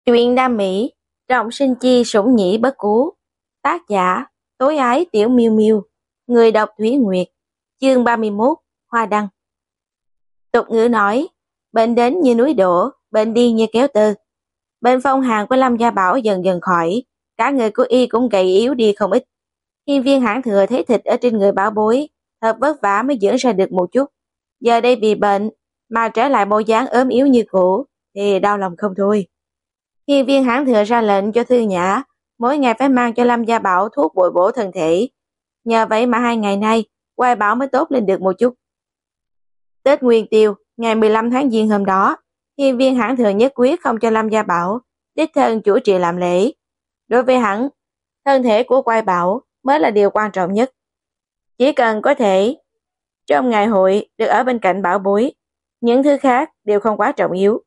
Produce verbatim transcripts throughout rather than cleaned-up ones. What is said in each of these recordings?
Truyện đam mỹ, trọng sinh chi sủng nhĩ bất cú. Tác giả, tối ái tiểu miêu miêu. Người đọc Thúy Nguyệt. Chương ba mươi mốt, Hoa đăng. Tục ngữ nói, bệnh đến như núi đổ, bệnh đi như kéo tơ. Bệnh phong hàn của Lâm Gia Bảo dần dần khỏi, cả người của y cũng gầy yếu đi không ít. Hiên Viên Hãn Thừa thấy thịt ở trên người Bảo Bối, thật vất vả mới dưỡng ra được một chút. Giờ đây bị bệnh, mà trở lại bộ dáng ốm yếu như cũ, thì đau lòng không thôi. Hiên Viên Hãn Thừa ra lệnh cho Thư Nhã, mỗi ngày phải mang cho Lâm Gia Bảo thuốc bồi bổ thân thể. Nhờ vậy mà hai ngày nay, Hoài Bảo mới tốt lên được một chút. Tết Nguyên Tiêu, ngày mười lăm tháng Giêng hôm đó, Hiên Viên Hãn Thừa nhất quyết không cho Lâm Gia Bảo đích thân chủ trì làm lễ. Đối với hắn, thân thể của Hoài Bảo mới là điều quan trọng nhất. Chỉ cần có thể trong ngày hội được ở bên cạnh Bảo Bối, những thứ khác đều không quá trọng yếu.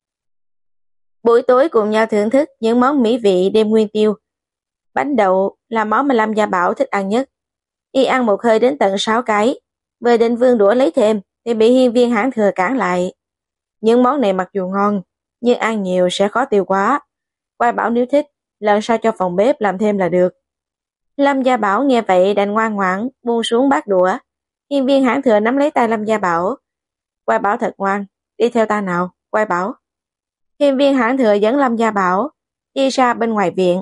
Buổi tối cùng nhau thưởng thức những món mỹ vị đêm Nguyên Tiêu. Bánh đậu là món mà Lâm Gia Bảo thích ăn nhất. Y ăn một hơi đến tận sáu cái, vừa định vươn đũa lấy thêm thì bị Hiên Viên Hãn Thừa cản lại. Những món này mặc dù ngon, nhưng ăn nhiều sẽ khó tiêu quá. Hoài Bảo nếu thích, lần sau cho phòng bếp làm thêm là được. Lâm Gia Bảo nghe vậy đành ngoan ngoãn buông xuống bát đũa. Hiên Viên Hãn Thừa nắm lấy tay Lâm Gia Bảo. Hoài Bảo thật ngoan, đi theo ta nào, Hoài Bảo. Hiên Viên Hãn Thừa dẫn Lâm Gia Bảo đi ra bên ngoài viện.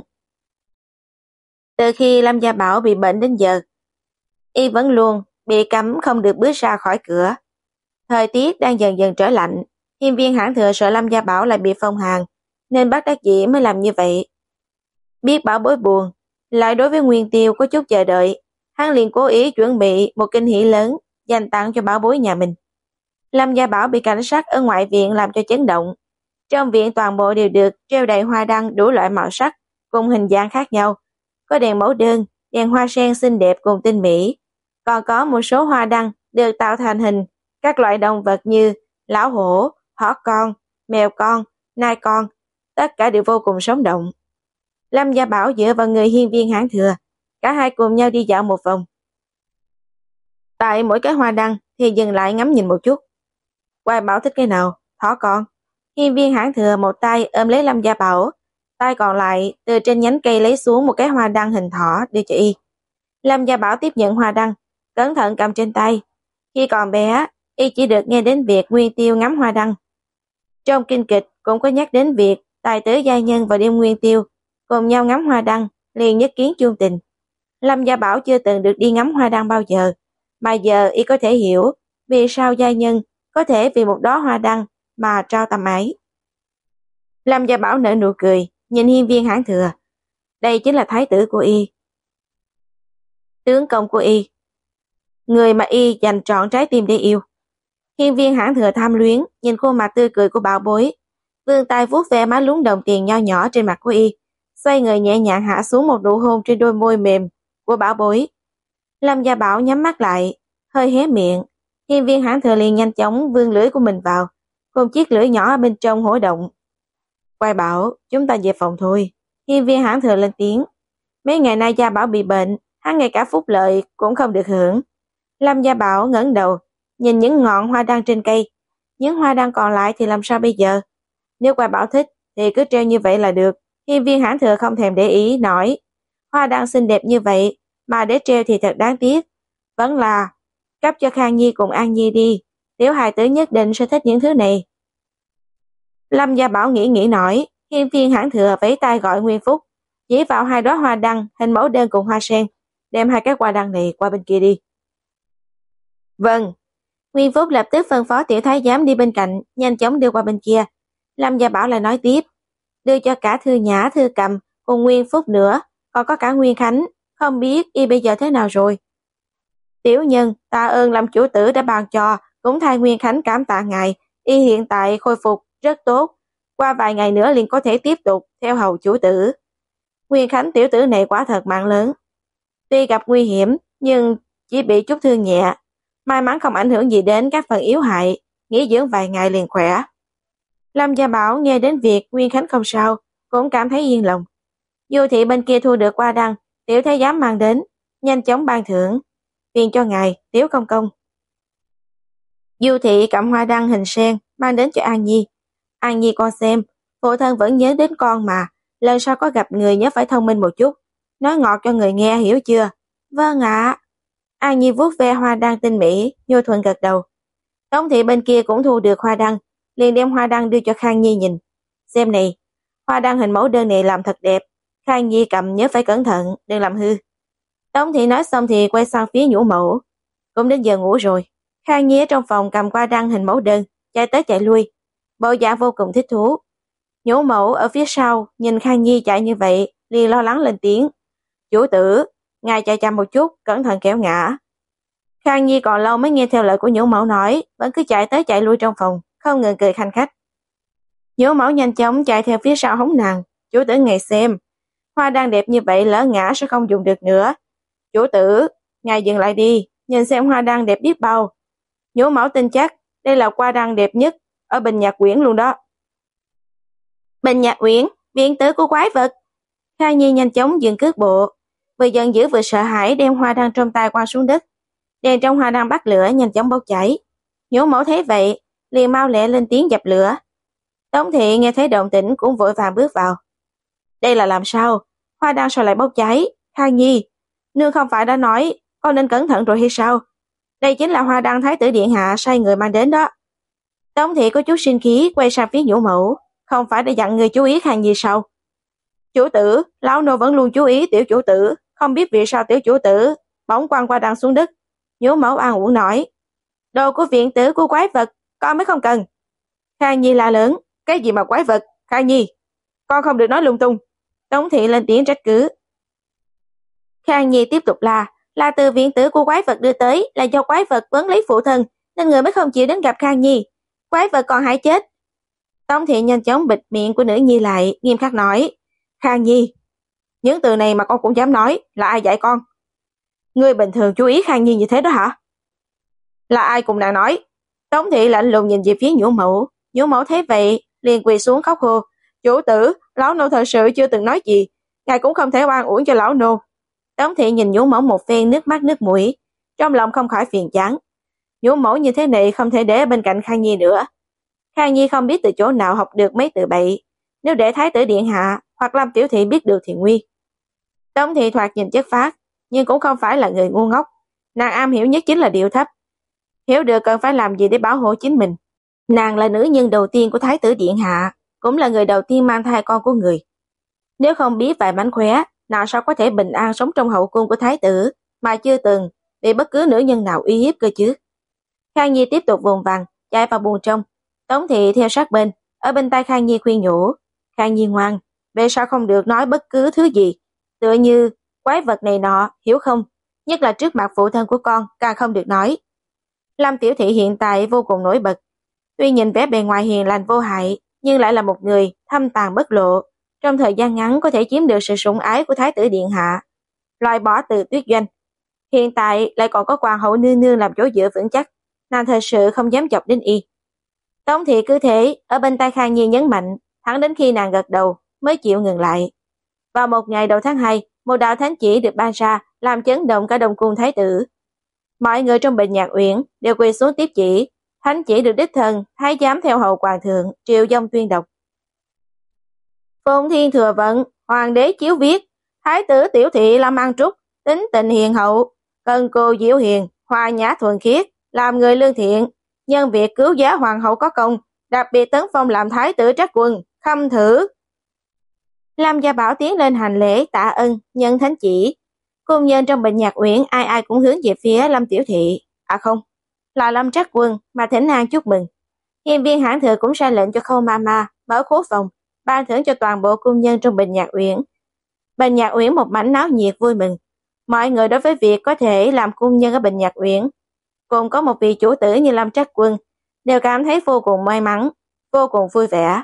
Từ khi Lâm Gia Bảo bị bệnh đến giờ, y vẫn luôn bị cấm không được bước ra khỏi cửa. Thời tiết đang dần dần trở lạnh, Hiên Viên Hãn Thừa sợ Lâm Gia Bảo lại bị phong hàn, nên bất đắc dĩ mới làm như vậy. Biết Bảo Bối buồn, lại đối với Nguyên Tiêu có chút chờ đợi, hắn liền cố ý chuẩn bị một kinh hỷ lớn dành tặng cho Bảo Bối nhà mình. Lâm Gia Bảo bị cảnh sát ở ngoại viện làm cho chấn động. Trong viện toàn bộ đều được treo đầy hoa đăng đủ loại màu sắc cùng hình dạng khác nhau. Có đèn mẫu đơn, đèn hoa sen xinh đẹp cùng tinh mỹ. Còn có một số hoa đăng được tạo thành hình các loại động vật như lão hổ, thỏ con, mèo con, nai con. Tất cả đều vô cùng sống động. Lâm Gia Bảo dựa vào người Hiên Viên Hãn Thừa. Cả hai cùng nhau đi dạo một vòng. Tại mỗi cái hoa đăng thì dừng lại ngắm nhìn một chút. Hoài Bảo thích cái nào? Thỏ con. Hiên Viên Hãn Thừa một tay ôm lấy Lâm Gia Bảo, tay còn lại từ trên nhánh cây lấy xuống một cái hoa đăng hình thỏ đưa cho y. Lâm Gia Bảo tiếp nhận hoa đăng, cẩn thận cầm trên tay. Khi còn bé, y chỉ được nghe đến việc Nguyên Tiêu ngắm hoa đăng. Trong kinh kịch cũng có nhắc đến việc tài tử giai nhân vào đêm Nguyên Tiêu cùng nhau ngắm hoa đăng, liền nhất kiến chung tình. Lâm Gia Bảo chưa từng được đi ngắm hoa đăng bao giờ, mà giờ y có thể hiểu vì sao giai nhân có thể vì một đóa hoa đăng mà trao tâm ái. Lâm Gia Bảo nở nụ cười, nhìn Hiên Viên Hãn Thừa. Đây chính là thái tử của y, tướng công của y, người mà y dành trọn trái tim để yêu. Hiên Viên Hãn Thừa tham luyến nhìn khuôn mặt tươi cười của Bảo Bối, vươn tay vuốt ve má lúm đồng tiền nho nhỏ trên mặt của y, xoay người nhẹ nhàng hạ xuống một nụ hôn trên đôi môi mềm của Bảo Bối. Lâm Gia Bảo nhắm mắt lại, hơi hé miệng. Hiên Viên Hãn Thừa liền nhanh chóng vươn lưỡi của mình vào, cùng chiếc lưỡi nhỏ ở bên trong hổ động. Hoài Bảo, chúng ta về phòng thôi. Hiên Viên Hãn Thừa lên tiếng. Mấy ngày nay Gia Bảo bị bệnh, hắn ngay cả phúc lợi cũng không được hưởng. Lâm Gia Bảo ngẩng đầu, nhìn những ngọn hoa đăng trên cây. Những hoa đăng còn lại thì làm sao bây giờ? Nếu Hoài Bảo thích thì cứ treo như vậy là được. Hiên Viên Hãn Thừa không thèm để ý, nói. Hoa đăng xinh đẹp như vậy, mà để treo thì thật đáng tiếc. Vẫn là cấp cho Khang Nhi cùng An Nhi đi. Tiểu hài tử nhất định sẽ thích những thứ này. Lâm Gia Bảo nghĩ nghĩ nói. Hiên Viên Hãn Thừa vẫy tay gọi Nguyên Phúc, chỉ vào hai đóa hoa đăng hình mẫu đơn cùng hoa sen, đem hai cái hoa đăng này qua bên kia đi. Vâng. Nguyên Phúc lập tức phân phó tiểu thái giám đi bên cạnh, nhanh chóng đưa qua bên kia. Lâm Gia Bảo lại nói tiếp, đưa cho cả Thư Nhã, Thư Cầm cùng Nguyên Phúc nữa, còn có cả Nguyên Khánh, không biết y bây giờ thế nào rồi. Tiểu nhân, tạ ơn Lâm chủ tử đã ban cho, cũng thay Nguyên Khánh cảm tạ ngài, y hiện tại khôi phục rất tốt, qua vài ngày nữa liền có thể tiếp tục theo hầu chủ tử. Nguyên Khánh tiểu tử này quả thật mạng lớn. Tuy gặp nguy hiểm, nhưng chỉ bị chút thương nhẹ, may mắn không ảnh hưởng gì đến các phần yếu hại, nghỉ dưỡng vài ngày liền khỏe. Lâm Gia Bảo nghe đến việc Nguyên Khánh không sao, cũng cảm thấy yên lòng. Du thị bên kia thu được hoa đăng, tiểu thái giám mang đến, nhanh chóng ban thưởng, viên cho ngài, Tiếu công công. Du thị cầm hoa đăng hình sen mang đến cho An Nhi. An Nhi con xem, Phụ thân vẫn nhớ đến con mà, lần sau có gặp người nhớ phải thông minh một chút, nói ngọt cho người nghe, hiểu chưa? Vâng ạ. An Nhi vuốt ve hoa đăng tinh mỹ, nhu thuận gật đầu. Tống thị bên kia cũng thu được hoa đăng, liền đem hoa đăng đưa cho Khang Nhi nhìn. Xem này, hoa đăng hình mẫu đơn này làm thật đẹp, Khang Nhi cầm nhớ phải cẩn thận, đừng làm hư. Tống thị nói xong thì quay sang phía nhũ mẫu. Cũng đến giờ ngủ rồi. Khang Nhi ở trong phòng cầm hoa đăng hình mẫu đơn, chạy tới chạy lui, bộ dạng vô cùng thích thú. Nhũ mẫu ở phía sau nhìn Khang Nhi chạy như vậy, liền lo lắng lên tiếng. Chủ tử, ngài chạy chậm một chút, cẩn thận kéo ngã. Khang Nhi còn lâu mới nghe theo lời của nhũ mẫu nói, vẫn cứ chạy tới chạy lui trong phòng, không ngừng cười khanh khách. Nhũ mẫu nhanh chóng chạy theo phía sau hống nàng. Chủ tử ngài xem, hoa đang đẹp như vậy lỡ ngã sẽ không dùng được nữa. Chủ tử, ngài dừng lại đi, nhìn xem hoa đăng đẹp biết bao. Nhũ mẫu tin chắc đây là hoa đăng đẹp nhất ở Bình Nhạc Uyển luôn đó. Bình Nhạc Uyển, viện tử của quái vật. Khang Nhi nhanh chóng dừng cước bộ, vừa giận dữ vừa sợ hãi đem hoa đăng trong tay quăng xuống đất. Đèn trong hoa đăng bắt lửa nhanh chóng bốc cháy. Nhũ mẫu thấy vậy, liền mau lẹ lên tiếng dập lửa. Tống thị nghe thấy động tĩnh cũng vội vàng bước vào. Đây là làm sao? Hoa đăng sao lại bốc cháy? Khang Nhi, nương không phải đã nói con nên cẩn thận rồi hay sao? Đây chính là hoa đăng thái tử điện hạ sai người mang đến đó. Tống thị có chút sinh khí quay sang phía nhũ mẫu, không phải để dặn người chú ý Khang Nhi sao? Chủ tử, lão nô vẫn luôn chú ý tiểu chủ tử, không biết vì sao tiểu chủ tử bỗng quăng hoa đăng xuống đất. Nhũ mẫu an ủi nói, đồ của viện tử của quái vật, con mới không cần. Khang Nhi la lớn, cái gì mà quái vật? Khang Nhi, con không được nói lung tung. Tống thị lên tiếng trách cứ. Khang Nhi tiếp tục la, là từ viện tử của quái vật đưa tới, là do quái vật vấn lấy phụ thân, nên người mới không chịu đến gặp Khang Nhi. Quái vật còn hại chết. Tống thị nhanh chóng bịt miệng của nữ nhi lại, nghiêm khắc nói, Khang Nhi, những từ này mà con cũng dám nói, là ai dạy con? Ngươi bình thường chú ý Khang Nhi như thế đó hả? Là ai cùng nàng nói? Tống thị lạnh lùng nhìn về phía nhũ mẫu. Nhũ mẫu thấy vậy liền quỳ xuống khóc hô, chủ tử, lão nô thật sự chưa từng nói gì, ngài cũng không thể oan uổng cho lão nô. Tống thị nhìn nhũ mẫu một phen nước mắt nước mũi, trong lòng không khỏi phiền chán. Nhũ mẫu như thế này không thể để ở bên cạnh Khang Nhi nữa. Khang Nhi không biết từ chỗ nào học được mấy từ bậy, nếu để thái tử điện hạ hoặc Lâm tiểu thị biết được thì nguy. Tống thị thoạt nhìn chất phác, nhưng cũng không phải là người ngu ngốc, nàng am hiểu nhất chính là điệu thấp, hiểu được cần phải làm gì để bảo hộ chính mình. Nàng là nữ nhân đầu tiên của thái tử điện hạ, cũng là người đầu tiên mang thai con của người. Nếu không biết vài mánh khóe, nào sao có thể bình an sống trong hậu cung của thái tử, mà chưa từng bị bất cứ nữ nhân nào uy hiếp cơ chứ. Khang Nhi tiếp tục vùng vằng, chạy vào buồng trong. Tống thị theo sát bên, ở bên tai Khang Nhi khuyên nhủ, Khang Nhi ngoan, về sao không được nói bất cứ thứ gì, tựa như quái vật này nọ, hiểu không? Nhất là trước mặt phụ thân của con, càng không được nói. Lâm tiểu thị hiện tại vô cùng nổi bật, tuy nhìn vẻ bề ngoài hiền lành vô hại, nhưng lại là một người thâm tàn bất lộ, trong thời gian ngắn có thể chiếm được sự sủng ái của thái tử điện hạ, loại bỏ Từ Tuyết Doanh. Hiện tại lại còn có hoàng hậu nương nương làm chỗ dựa vững chắc, nàng thật sự không dám chọc đến y. Tống thị cứ thế ở bên tai Khang Nhi nhấn mạnh, thẳng đến khi nàng gật đầu mới chịu ngừng lại. Vào một ngày đầu tháng hai, một đạo thánh chỉ được ban ra, làm chấn động cả Đông cung thái tử. Mọi người trong Bình Nhạc Uyển đều quỳ xuống tiếp chỉ. Thánh chỉ được đích thân thái giám theo hầu hoàng thượng Triệu Dông tuyên đọc. Phụng Thiên thừa vận, hoàng đế chiếu viết, thái tử tiểu thị Lâm An Trúc, tính tình hiền hậu, cần cù diệu hiền, hòa nhã thuần khiết, làm người lương thiện, nhân việc cứu giá hoàng hậu có công, đặc biệt tấn phong làm thái tử trắc quân, khâm thử. Lâm Gia Bảo tiến lên hành lễ tạ ân, nhân thánh chỉ. Cung nhân trong Bình Nhạc Uyển ai ai cũng hướng về phía Lâm tiểu thị, à không, là Lâm trắc quân mà thỉnh an chúc mừng. Hiên viên hãn thừa cũng ra lệnh cho Khâu Mama mở khố phòng, ban thưởng cho toàn bộ cung nhân trong Bình Nhạc Uyển. Bình Nhạc Uyển một mảnh náo nhiệt vui mừng. Mọi người đối với việc có thể làm cung nhân ở Bình Nhạc Uyển, cùng có một vị chủ tử như Lâm trắc quân, đều cảm thấy vô cùng may mắn, vô cùng vui vẻ.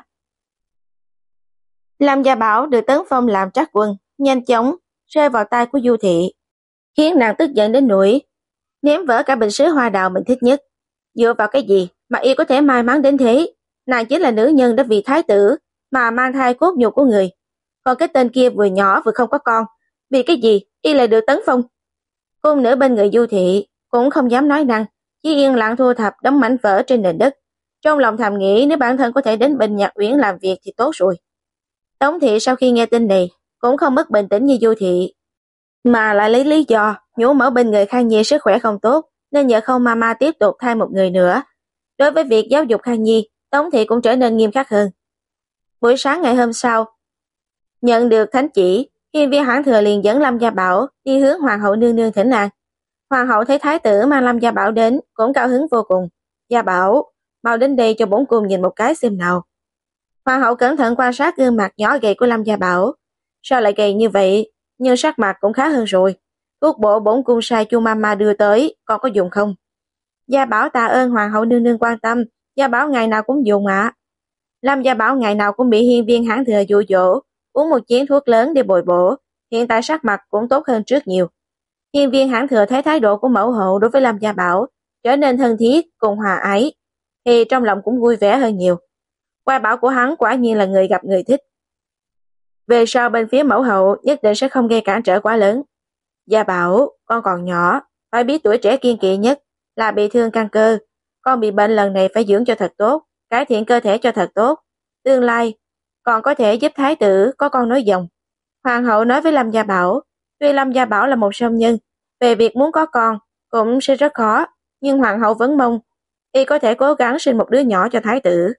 Lâm Gia Bảo được tấn phong làm trắc quân, nhanh chóng rơi vào tay của Du thị, khiến nàng tức giận đến nỗi ném vỡ cả bình sứ hoa đào mình thích nhất. Dựa vào cái gì mà y có thể may mắn đến thế? Nàng chính là nữ nhân đã vì thái tử mà mang thai cốt nhục của người, còn cái tên kia vừa nhỏ vừa không có con, vì cái gì y lại được tấn phong? Cung nữ bên người Du thị cũng không dám nói năng, chỉ yên lặng thu thập đống mảnh vỡ trên nền đất. Trong lòng thầm nghĩ nếu bản thân có thể đến Bình Nhạc Uyển làm việc thì tốt rồi. Tống thị sau khi nghe tin này cũng không mất bình tĩnh như Du thị, mà lại lấy lý do nhủ mở bên người Khang Nhi sức khỏe không tốt nên nhờ Khâu Mama tiếp tục thay một người nữa. Đối với việc giáo dục Khang Nhi, Tống thị cũng trở nên nghiêm khắc hơn. Buổi sáng ngày hôm sau, nhận được thánh chỉ, Hiên Viên Hãn Thừa liền dẫn Lâm Gia Bảo đi hướng Hoàng hậu nương nương thỉnh an. Hoàng hậu thấy thái tử mang Lâm Gia Bảo đến cũng cao hứng vô cùng. Gia Bảo, mau đến đây cho bổn cung nhìn một cái xem nào. Hoàng hậu cẩn thận quan sát gương mặt nhỏ gầy của Lâm Gia Bảo. Sao lại gầy như vậy, nhưng sắc mặt cũng khá hơn rồi. Thuốc bổ bổn cung sai chu mama đưa tới, con có dùng không? Gia Bảo tạ ơn Hoàng hậu nương nương quan tâm, Gia Bảo ngày nào cũng dùng ạ. Lâm Gia Bảo ngày nào cũng bị Hiên Viên Hãn Thừa dụ dỗ, uống một chén thuốc lớn để bồi bổ, hiện tại sắc mặt cũng tốt hơn trước nhiều. Hiên Viên Hãn Thừa thấy thái độ của mẫu hậu đối với Lâm Gia Bảo trở nên thân thiết cùng hòa ái, thì trong lòng cũng vui vẻ hơn nhiều. Qua bảo của hắn quả nhiên là người gặp người thích. Về sau bên phía mẫu hậu nhất định sẽ không gây cản trở quá lớn. Gia Bảo, con còn nhỏ, phải biết tuổi trẻ kiên kỵ nhất là bị thương căn cơ. Con bị bệnh lần này phải dưỡng cho thật tốt, cải thiện cơ thể cho thật tốt. Tương lai, còn có thể giúp thái tử có con nối dòng. Hoàng hậu nói với Lâm Gia Bảo, tuy Lâm Gia Bảo là một song nhân, về việc muốn có con cũng sẽ rất khó, nhưng hoàng hậu vẫn mong y có thể cố gắng sinh một đứa nhỏ cho thái tử.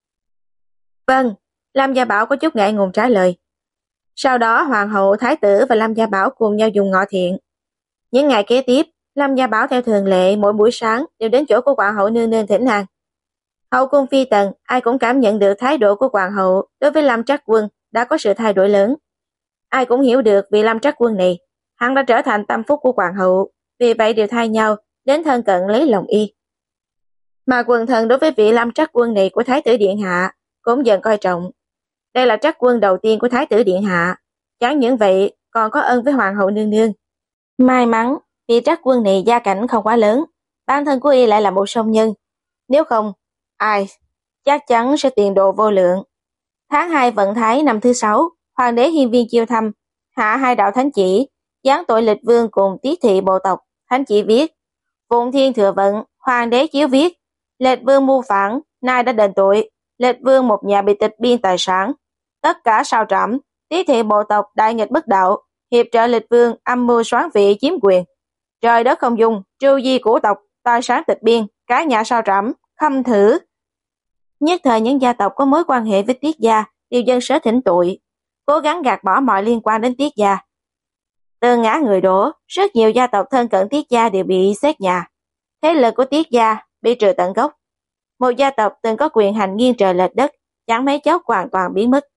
Vâng, Lâm Gia Bảo có chút ngại ngùng trả lời. Sau đó hoàng hậu, thái tử và Lâm Gia Bảo cùng nhau dùng ngọ thiện. Những ngày kế tiếp, Lâm Gia Bảo theo thường lệ mỗi buổi sáng đều đến chỗ của hoàng hậu nương nương thỉnh an. Hậu cung phi tần ai cũng cảm nhận được thái độ của hoàng hậu đối với Lâm Trắc Quân đã có sự thay đổi lớn. Ai cũng hiểu được vì Lâm Trắc Quân này, hắn đã trở thành tâm phúc của hoàng hậu, vì vậy đều thay nhau đến thân cận lấy lòng y. Mà quần thần đối với vị Lâm Trắc Quân này của thái tử điện hạ cũng dần coi trọng. Đây là Trắc Quân đầu tiên của thái tử điện hạ, chẳng những vậy còn có ơn với hoàng hậu nương nương. May mắn vì Trắc Quân này gia cảnh không quá lớn, bản thân của y lại là một song nhân, nếu không ai chắc chắn sẽ tiền đồ vô lượng. Tháng hai vận thái năm thứ sáu, hoàng đế Hiên Viên chiêu thăm, hạ hai đạo thánh chỉ, giáng tội Lịch Vương cùng Tiết thị bộ tộc. Thánh chỉ viết: Phụng Thiên thừa vận, hoàng đế chiếu viết: Lịch Vương mưu phản, nay đã đền tội. Lịch Vương một nhà bị tịch biên tài sản, tất cả sao trảm. Tiết thị bộ tộc đại nghịch bất đạo, hiệp trợ Lịch Vương âm mưu soán vị chiếm quyền. Trời đất không dung, trưu di của tộc, tài sản tịch biên, cả nhà sao trảm, khâm thử. Nhất thời những gia tộc có mối quan hệ với Tiết gia đều dâng sớ thỉnh tội, cố gắng gạt bỏ mọi liên quan đến Tiết gia. Từ ngã người đổ, rất nhiều gia tộc thân cận Tiết gia đều bị xét nhà. Thế lực của Tiết gia bị trừ tận gốc. Một gia tộc từng có quyền hành nghiêng trời lệch đất, chẳng mấy chốc hoàn toàn biến mất.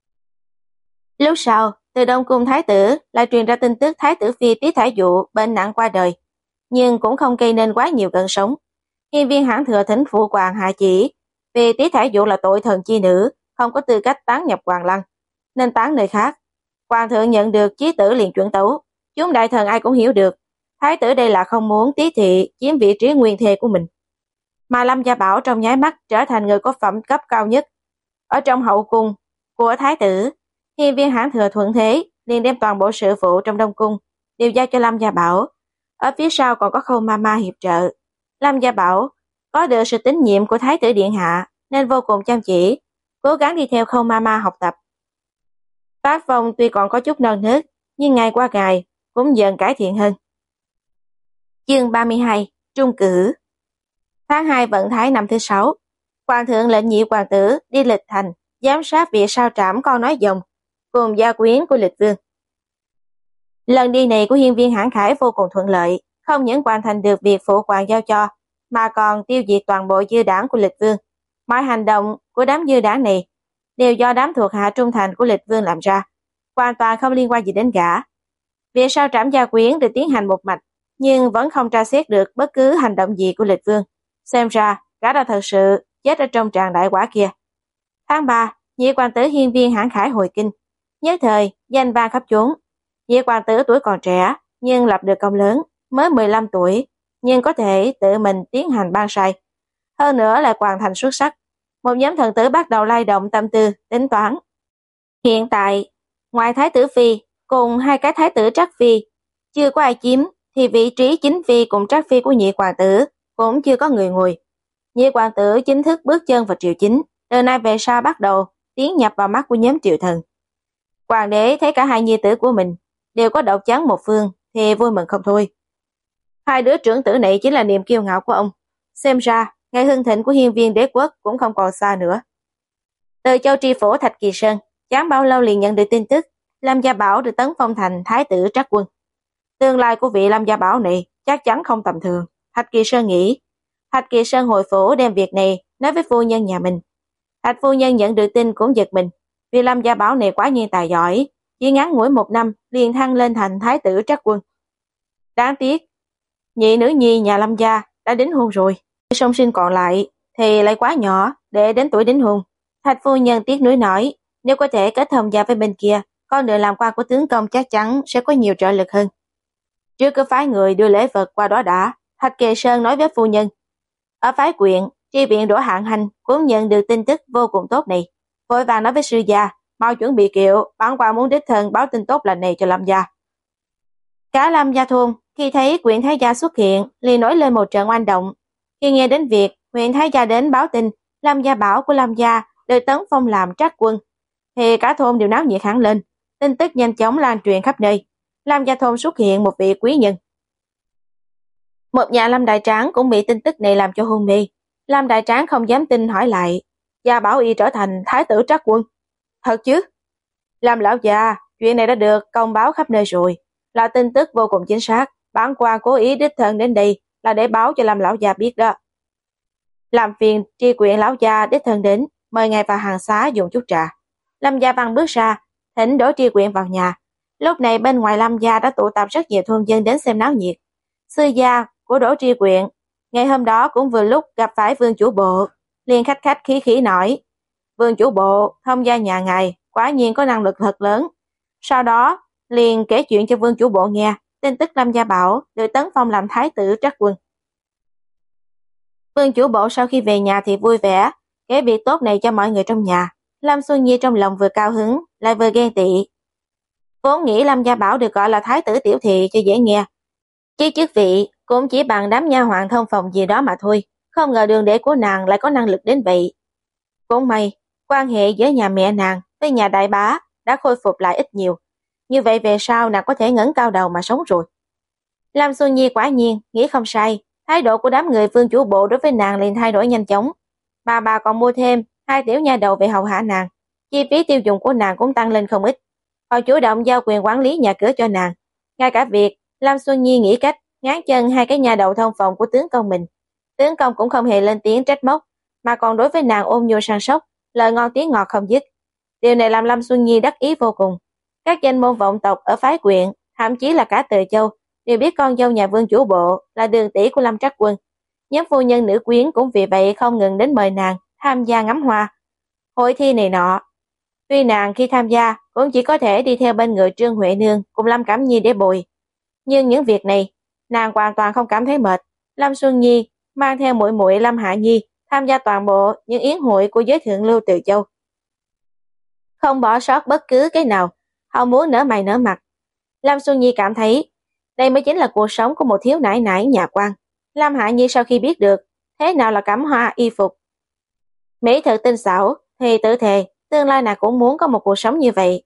Lúc sau, từ Đông Cung thái tử lại truyền ra tin tức thái tử phi Tiết Thải Dụ bệnh nặng qua đời, nhưng cũng không gây nên quá nhiều cơn sóng. Hiên Viên Hãn Thừa thỉnh phụ hoàng hạ chỉ, vì Tiết Thải Dụ là tội thần chi nữ, không có tư cách táng nhập hoàng lăng, nên táng nơi khác. Hoàng thượng nhận được chí tử liền chuẩn tấu. Chúng đại thần ai cũng hiểu được, thái tử đây là không muốn Tiết thị chiếm vị trí nguyên thê của mình. Mà Lâm Gia Bảo trong nháy mắt trở thành người có phẩm cấp cao nhất ở trong hậu cung của thái tử. Hiên Viên Hãn Thừa thuận thế liền đem toàn bộ sự vụ trong Đông cung đều giao cho Lâm Gia Bảo. Ở phía sau còn có Khâu Mama hiệp trợ. Lâm Gia Bảo có được sự tín nhiệm của thái tử điện hạ nên vô cùng chăm chỉ, cố gắng đi theo Khâu Mama học tập. Tác phong tuy còn có chút non nớt, nhưng ngày qua ngày cũng dần cải thiện hơn. Chương ba mươi hai, Trung cử. Tháng hai vận thái năm thứ sáu, hoàng thượng lệnh nhị hoàng tử đi Lịch Thành giám sát việc sao trảm con nói dòng cùng gia quyến của Lịch Vương. Lần đi này của Hiên Viên Hãn Khải vô cùng thuận lợi, không những hoàn thành được việc phụ hoàng giao cho, mà còn tiêu diệt toàn bộ dư đảng của Lịch Vương. Mọi hành động của đám dư đảng này đều do đám thuộc hạ trung thành của Lịch Vương làm ra, hoàn toàn không liên quan gì đến gã. Việc sao trảm gia quyến được tiến hành một mạch, nhưng vẫn không tra xét được bất cứ hành động gì của Lịch Vương. Xem ra gã đã thật sự chết ở trong tràng đại quả kia. Tháng ba, nhị hoàng tử Hiên Viên Hãn Khải hồi kinh, nhất thời danh vang khắp chốn. Nhị hoàng tử tuổi còn trẻ nhưng lập được công lớn, mới mười lăm tuổi nhưng có thể tự mình tiến hành ban sai, hơn nữa lại hoàn thành xuất sắc. Một nhóm thần tử bắt đầu lay động tâm tư tính toán. Hiện tại ngoài thái tử phi cùng hai cái thái tử Trắc phi chưa có ai chiếm, thì vị trí chính phi cùng Trắc phi của nhị hoàng tử cũng chưa có người ngồi. Nhị hoàng tử chính thức bước chân vào triều chính, từ nay về sau bắt đầu tiến nhập vào mắt của nhóm triều thần. Hoàng đế thấy cả hai nhi tử của mình đều có độc trắng một phương thì vui mừng không thôi. Hai đứa trưởng tử này chính là niềm kiêu ngạo của ông. Xem ra, ngày hưng thịnh của hiên viên đế quốc cũng không còn xa nữa. Từ châu tri phủ Thạch Kỳ Sơn, chẳng bao lâu liền nhận được tin tức Lâm Gia Bảo được tấn phong thành thái tử trắc quân. Tương lai của vị Lâm Gia Bảo này chắc chắn không tầm thường, Thạch Kỳ Sơn nghĩ. Thạch Kỳ Sơn hồi phủ đem việc này nói với phu nhân nhà mình. Thạch phu nhân nhận được tin cũng giật mình, vì Lâm Gia Bảo này quá nhiên tài giỏi, chỉ ngắn ngủi một năm liền thăng lên thành thái tử trắc quân. Đáng tiếc, nhị nữ nhi nhà Lâm Gia đã đính hôn rồi, song sinh còn lại thì lại quá nhỏ để đến tuổi đính hôn. Thạch phu nhân tiếc nuối nói, nếu có thể kết thông gia với bên kia, con đường làm quan của tướng công chắc chắn sẽ có nhiều trợ lực hơn. Trước cứ phái người đưa lễ vật qua đó đã, Thạch Kỳ Sơn nói với phu nhân. Ở phái quyện, tri viện Đỗ Hạng Hành cũng nhận được tin tức vô cùng tốt này. Vội vàng nói với sư gia, mau chuẩn bị kiệu, bản quan muốn đích thân báo tin tốt lành này cho Lâm gia. Cả Lâm gia thôn khi thấy huyện thái gia xuất hiện liền nổi lên một trận oanh động. Khi nghe đến việc huyện thái gia đến báo tin Lâm Gia Bảo của Lâm gia được tấn phong làm trắc quân, thì cả thôn đều náo nhiệt hẳn lên. Tin tức nhanh chóng lan truyền khắp nơi. Lâm gia thôn xuất hiện một vị quý nhân. Một nhà Lâm đại tráng cũng bị tin tức này làm cho hôn mê. Lâm đại tráng không dám tin hỏi lại, Gia Bảo y trở thành thái tử trắc quân. Thật chứ? Lâm lão già, chuyện này đã được công báo khắp nơi rồi, là tin tức vô cùng chính xác. Bản quan cố ý đích thân đến đây là để báo cho Lâm lão già biết đó. Làm phiền tri quyện lão gia đích thân đến, mời ngài vào hàng xá dùng chút trà. Lâm Gia Văn bước ra, thỉnh Đỗ tri quyện vào nhà. Lúc này bên ngoài Lâm gia đã tụ tập rất nhiều thôn dân đến xem náo nhiệt. Sư gia của Đỗ tri quyện ngày hôm đó cũng vừa lúc gặp phải Vương chủ bộ, liền khách khách khí khí nói: Vương chủ bộ, thông gia nhà ngài quả nhiên có năng lực thật lớn. Sau đó liền kể chuyện cho Vương chủ bộ nghe tin tức Lâm Gia Bảo được tấn phong làm thái tử trắc quân. Vương chủ bộ sau khi về nhà thì vui vẻ kể việc tốt này cho mọi người trong nhà. Lâm Xuân Nhi trong lòng vừa cao hứng lại vừa ghen tị. Vốn nghĩ Lâm Gia Bảo được gọi là thái tử tiểu thị cho dễ nghe, chứ chức vị cũng chỉ bằng đám nha hoàn thông phòng gì đó mà thôi. Không ngờ đường đệ của nàng lại có năng lực đến vậy. Cũng may quan hệ giữa nhà mẹ nàng với nhà đại bá đã khôi phục lại ít nhiều, như vậy về sau nàng có thể ngẩng cao đầu mà sống rồi. Lâm Xuân Nhi quả nhiên nghĩ không sai, thái độ của đám người Vương chủ bộ đối với nàng liền thay đổi nhanh chóng. Bà bà còn mua thêm hai tiểu nha đầu về hầu hạ nàng, chi phí tiêu dùng của nàng cũng tăng lên không ít. Họ chủ động giao quyền quản lý nhà cửa cho nàng. Ngay cả việc Lâm Xuân Nhi nghĩ cách ngáng chân hai cái nhà đầu thông phòng của tướng công mình, tướng công cũng không hề lên tiếng trách móc, mà còn đối với nàng ôm nhu săn sóc, lời ngon tiếng ngọt không dứt. Điều này làm Lâm Xuân Nhi đắc ý vô cùng. Các danh môn vọng tộc ở phái quyện, thậm chí là cả Từ Châu, đều biết con dâu nhà Vương chủ bộ là đường tỷ của Lâm Trắc Quân. Nhóm phu nhân nữ quyến cũng vì vậy không ngừng đến mời nàng tham gia ngắm hoa, hội thi này nọ. Tuy nàng khi tham gia cũng chỉ có thể đi theo bên người Trương Huệ Nương cùng Lâm Cẩm Nhi để bồi, nhưng những việc này nàng hoàn toàn không cảm thấy mệt. Lâm Xuân Nhi mang theo muội muội Lâm Hạ Nhi tham gia toàn bộ những yến hội của giới thượng lưu Từ Châu, không bỏ sót bất cứ cái nào, họ muốn nở mày nở mặt. Lâm Xuân Nhi cảm thấy đây mới chính là cuộc sống của một thiếu nãi nãi nhà quan. Lâm Hạ Nhi sau khi biết được thế nào là cẩm hoa y phục, mỹ thực tinh xảo, thì tự thề tương lai nàng cũng muốn có một cuộc sống như vậy.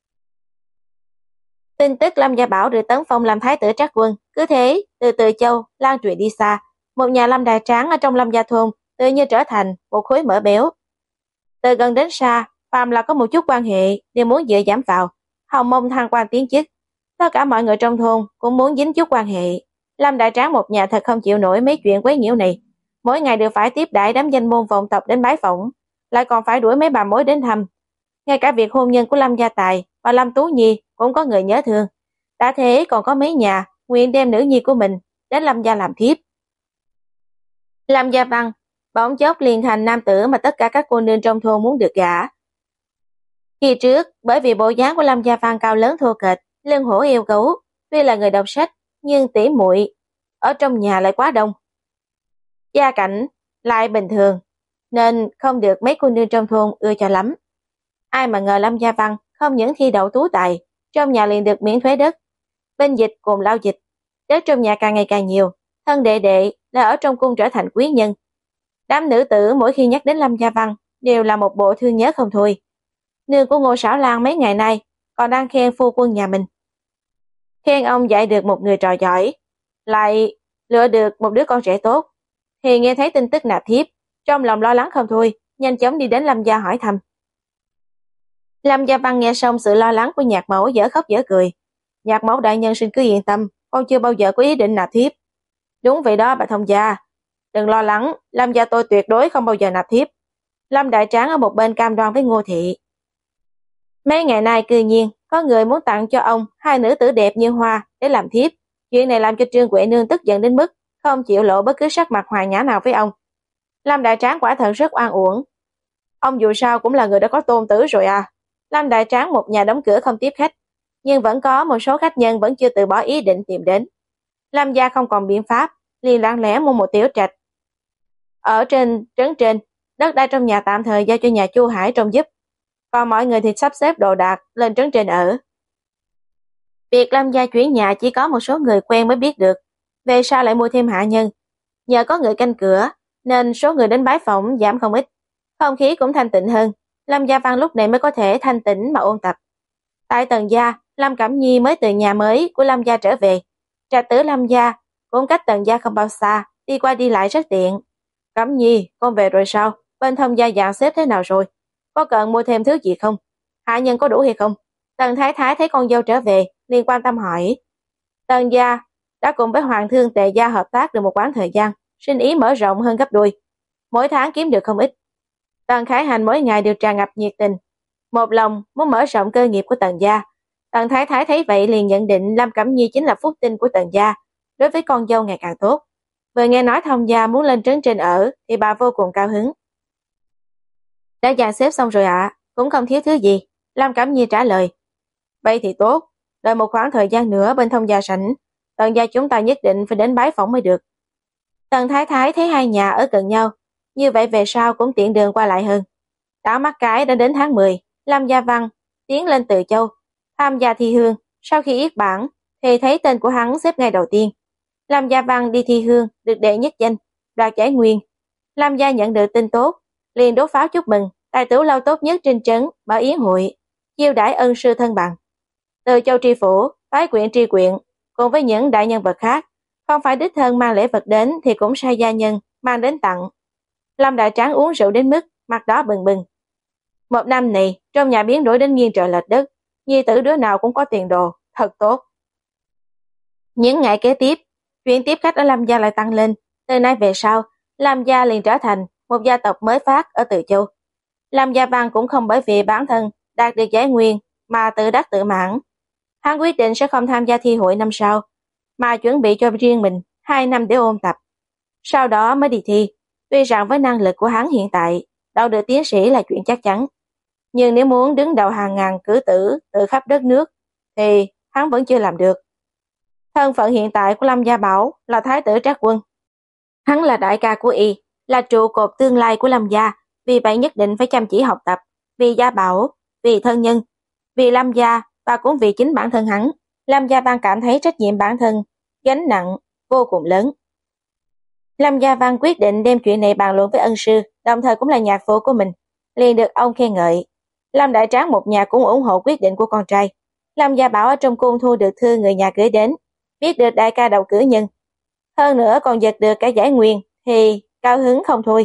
Tin tức Lâm Gia Bảo được tấn phong làm thái tử trắc quân cứ thế từ Từ Châu lan truyền đi xa. Một nhà Lâm đại tráng ở trong Lâm gia thôn tự như trở thành một khối mỡ béo. Từ gần đến xa, phàm là có một chút quan hệ đều muốn dựa dẫm vào, hòng mong thăng quan tiến chức. Tất cả mọi người trong thôn cũng muốn dính chút quan hệ. Lâm đại tráng một nhà thật không chịu nổi mấy chuyện quấy nhiễu này, mỗi ngày đều phải tiếp đãi đám danh môn vọng tộc đến bái phỏng, lại còn phải đuổi mấy bà mối đến thăm. Ngay cả việc hôn nhân của Lâm Gia Tài và Lâm Tú Nhi cũng có người nhớ thương. Đã thế còn có mấy nhà nguyện đem nữ nhi của mình đến Lâm Gia làm thiếp. Lâm Gia Văn bỗng chốc liền thành nam tử mà tất cả các cô nương trong thôn muốn được gả. Khi trước, bởi vì bộ dáng của Lâm Gia Văn cao lớn thô kệch, lưng hổ yêu gấu, tuy là người đọc sách, nhưng tỉ muội ở trong nhà lại quá đông. Gia cảnh lại bình thường, nên không được mấy cô nương trong thôn ưa cho lắm. Ai mà ngờ Lâm Gia Văn không những thi đậu tú tài, trong nhà liền được miễn thuế đất, bên dịch cùng lao dịch, đất trong nhà càng ngày càng nhiều, thân đệ đệ là ở trong cung trở thành quý nhân. Đám nữ tử mỗi khi nhắc đến Lâm Gia Văn đều là một bộ thương nhớ không thôi. Nương của Ngô Sảo Lan mấy ngày nay còn đang khen phu quân nhà mình. Khen ông dạy được một người trò giỏi, lại lựa được một đứa con trẻ tốt. Thì nghe thấy tin tức nạp thiếp, trong lòng lo lắng không thôi, nhanh chóng đi đến Lâm gia hỏi thăm. Lâm Gia Văn nghe xong sự lo lắng của nhạc mẫu dở khóc dở cười. Nhạc mẫu đại nhân xin cứ yên tâm, con chưa bao giờ có ý định nạp thiếp. Đúng vậy đó bà thông gia, đừng lo lắng, Lâm gia tôi tuyệt đối không bao giờ nạp thiếp. Lâm đại tráng ở một bên cam đoan với Ngô thị. Mấy ngày nay cư nhiên có người muốn tặng cho ông hai nữ tử đẹp như hoa để làm thiếp. Chuyện này làm cho Trương Quệ Nương tức giận đến mức không chịu lộ bất cứ sắc mặt hòa nhã nào với ông. Lâm đại tráng quả thật rất oan uổng. Ông dù sao cũng là người đã có tôn tử rồi à. Lâm đại tráng một nhà đóng cửa không tiếp khách, nhưng vẫn có một số khách nhân vẫn chưa từ bỏ ý định tìm đến. Lâm gia không còn biện pháp, liền lặng lẽ mua một tiểu trạch ở trên trấn trên, đất đai trong nhà tạm thời giao cho nhà Chu Hải trông giúp, còn mọi người thì sắp xếp đồ đạc lên trấn trên ở. Việc Lâm gia chuyển nhà chỉ có một số người quen mới biết được, về sau lại mua thêm hạ nhân. Nhờ có người canh cửa nên số người đến bái phỏng giảm không ít, không khí cũng thanh tịnh hơn. Lâm Gia Văn lúc này mới có thể thanh tĩnh mà ôn tập. Tại Tần gia, Lâm Cẩm Nhi mới từ nhà mới của Lâm gia trở về. Trạch tử Lâm gia cũng cách Tần gia không bao xa, đi qua đi lại rất tiện. Cẩm Nhi, con về rồi sao? Bên Thông gia dàn xếp thế nào rồi? Có cần mua thêm thứ gì không? Hạ nhân có đủ hay không? Tần Thái Thái thấy con dâu trở về, liền quan tâm hỏi. Tần gia đã cùng với Hoàng thương Tề gia hợp tác được một quãng thời gian, sinh ý mở rộng hơn gấp đôi. Mỗi tháng kiếm được không ít. Tần Khải Hành mỗi ngày đều tràn ngập nhiệt tình, một lòng muốn mở rộng cơ nghiệp của Tần gia. Tần Thái Thái thấy vậy liền nhận định Lâm Cẩm Nhi chính là phúc tinh của Tần gia, đối với con dâu ngày càng tốt. Vừa nghe nói Thông gia muốn lên trấn trên ở thì bà vô cùng cao hứng. Đã dàn xếp xong rồi ạ, à, cũng không thiếu thứ gì. Lâm Cẩm Nhi trả lời. Vậy thì tốt, đợi một khoảng thời gian nữa bên Thông gia sảnh, Tần gia chúng ta nhất định phải đến bái phỏng mới được. Tần Thái Thái thấy hai nhà ở gần nhau, như vậy về sau cũng tiện đường qua lại hơn. Đảo mắt cái đã đến tháng mười, Lâm Gia Văn tiến lên Từ Châu, tham gia thi hương. Sau khi yết bảng thì thấy tên của hắn xếp ngay đầu tiên. Lâm Gia Văn đi thi hương được đệ nhất danh, đoạt giải nguyên. Lâm gia nhận được tin tốt, liền đốt pháo chúc mừng. Tài tử lâu tốt nhất trên trấn mở yến hội, chiêu đãi ân sư thân bằng. Từ Châu tri phủ, phái quyện tri quyện cùng với những đại nhân vật khác, không phải đích thân mang lễ vật đến thì cũng sai gia nhân mang đến tặng. Lâm đại tráng uống rượu đến mức mặt đỏ bừng bừng. Một năm này trong nhà biến đổi đến nghiêng trời lệch đất, nhi tử đứa nào cũng có tiền đồ, thật tốt. Những ngày kế tiếp, chuyện tiếp khách ở Lâm gia lại tăng lên. Từ nay về sau, Lâm gia liền trở thành một gia tộc mới phát ở Từ Châu. Lâm Gia Văn cũng không bởi vì bản thân đạt được giải nguyên mà tự đắc tự mãn. Hắn quyết định sẽ không tham gia thi hội năm sau, mà chuẩn bị cho riêng mình hai năm để ôn tập. Sau đó mới đi thi. Tuy rằng với năng lực của hắn hiện tại, đậu được tiến sĩ là chuyện chắc chắn. Nhưng nếu muốn đứng đầu hàng ngàn cử tử từ khắp đất nước, thì hắn vẫn chưa làm được. Thân phận hiện tại của Lâm Gia Bảo là Thái tử Trác Quân. Hắn là đại ca của y, là trụ cột tương lai của Lâm gia, vì vậy nhất định phải chăm chỉ học tập, vì Gia Bảo, vì thân nhân, vì Lâm gia và cũng vì chính bản thân hắn. Lâm Gia Văn cảm thấy trách nhiệm bản thân, gánh nặng vô cùng lớn. Lâm Gia Văn quyết định đem chuyện này bàn luận với ân sư, đồng thời cũng là nhạc phụ của mình, liền được ông khen ngợi. Lâm đại tráng một nhà cũng ủng hộ quyết định của con trai. Lâm Gia Bảo ở trong cung thu được thư người nhà gửi đến, biết được đại ca đậu cử nhân, hơn nữa còn giật được cả giải nguyên, thì cao hứng không thôi.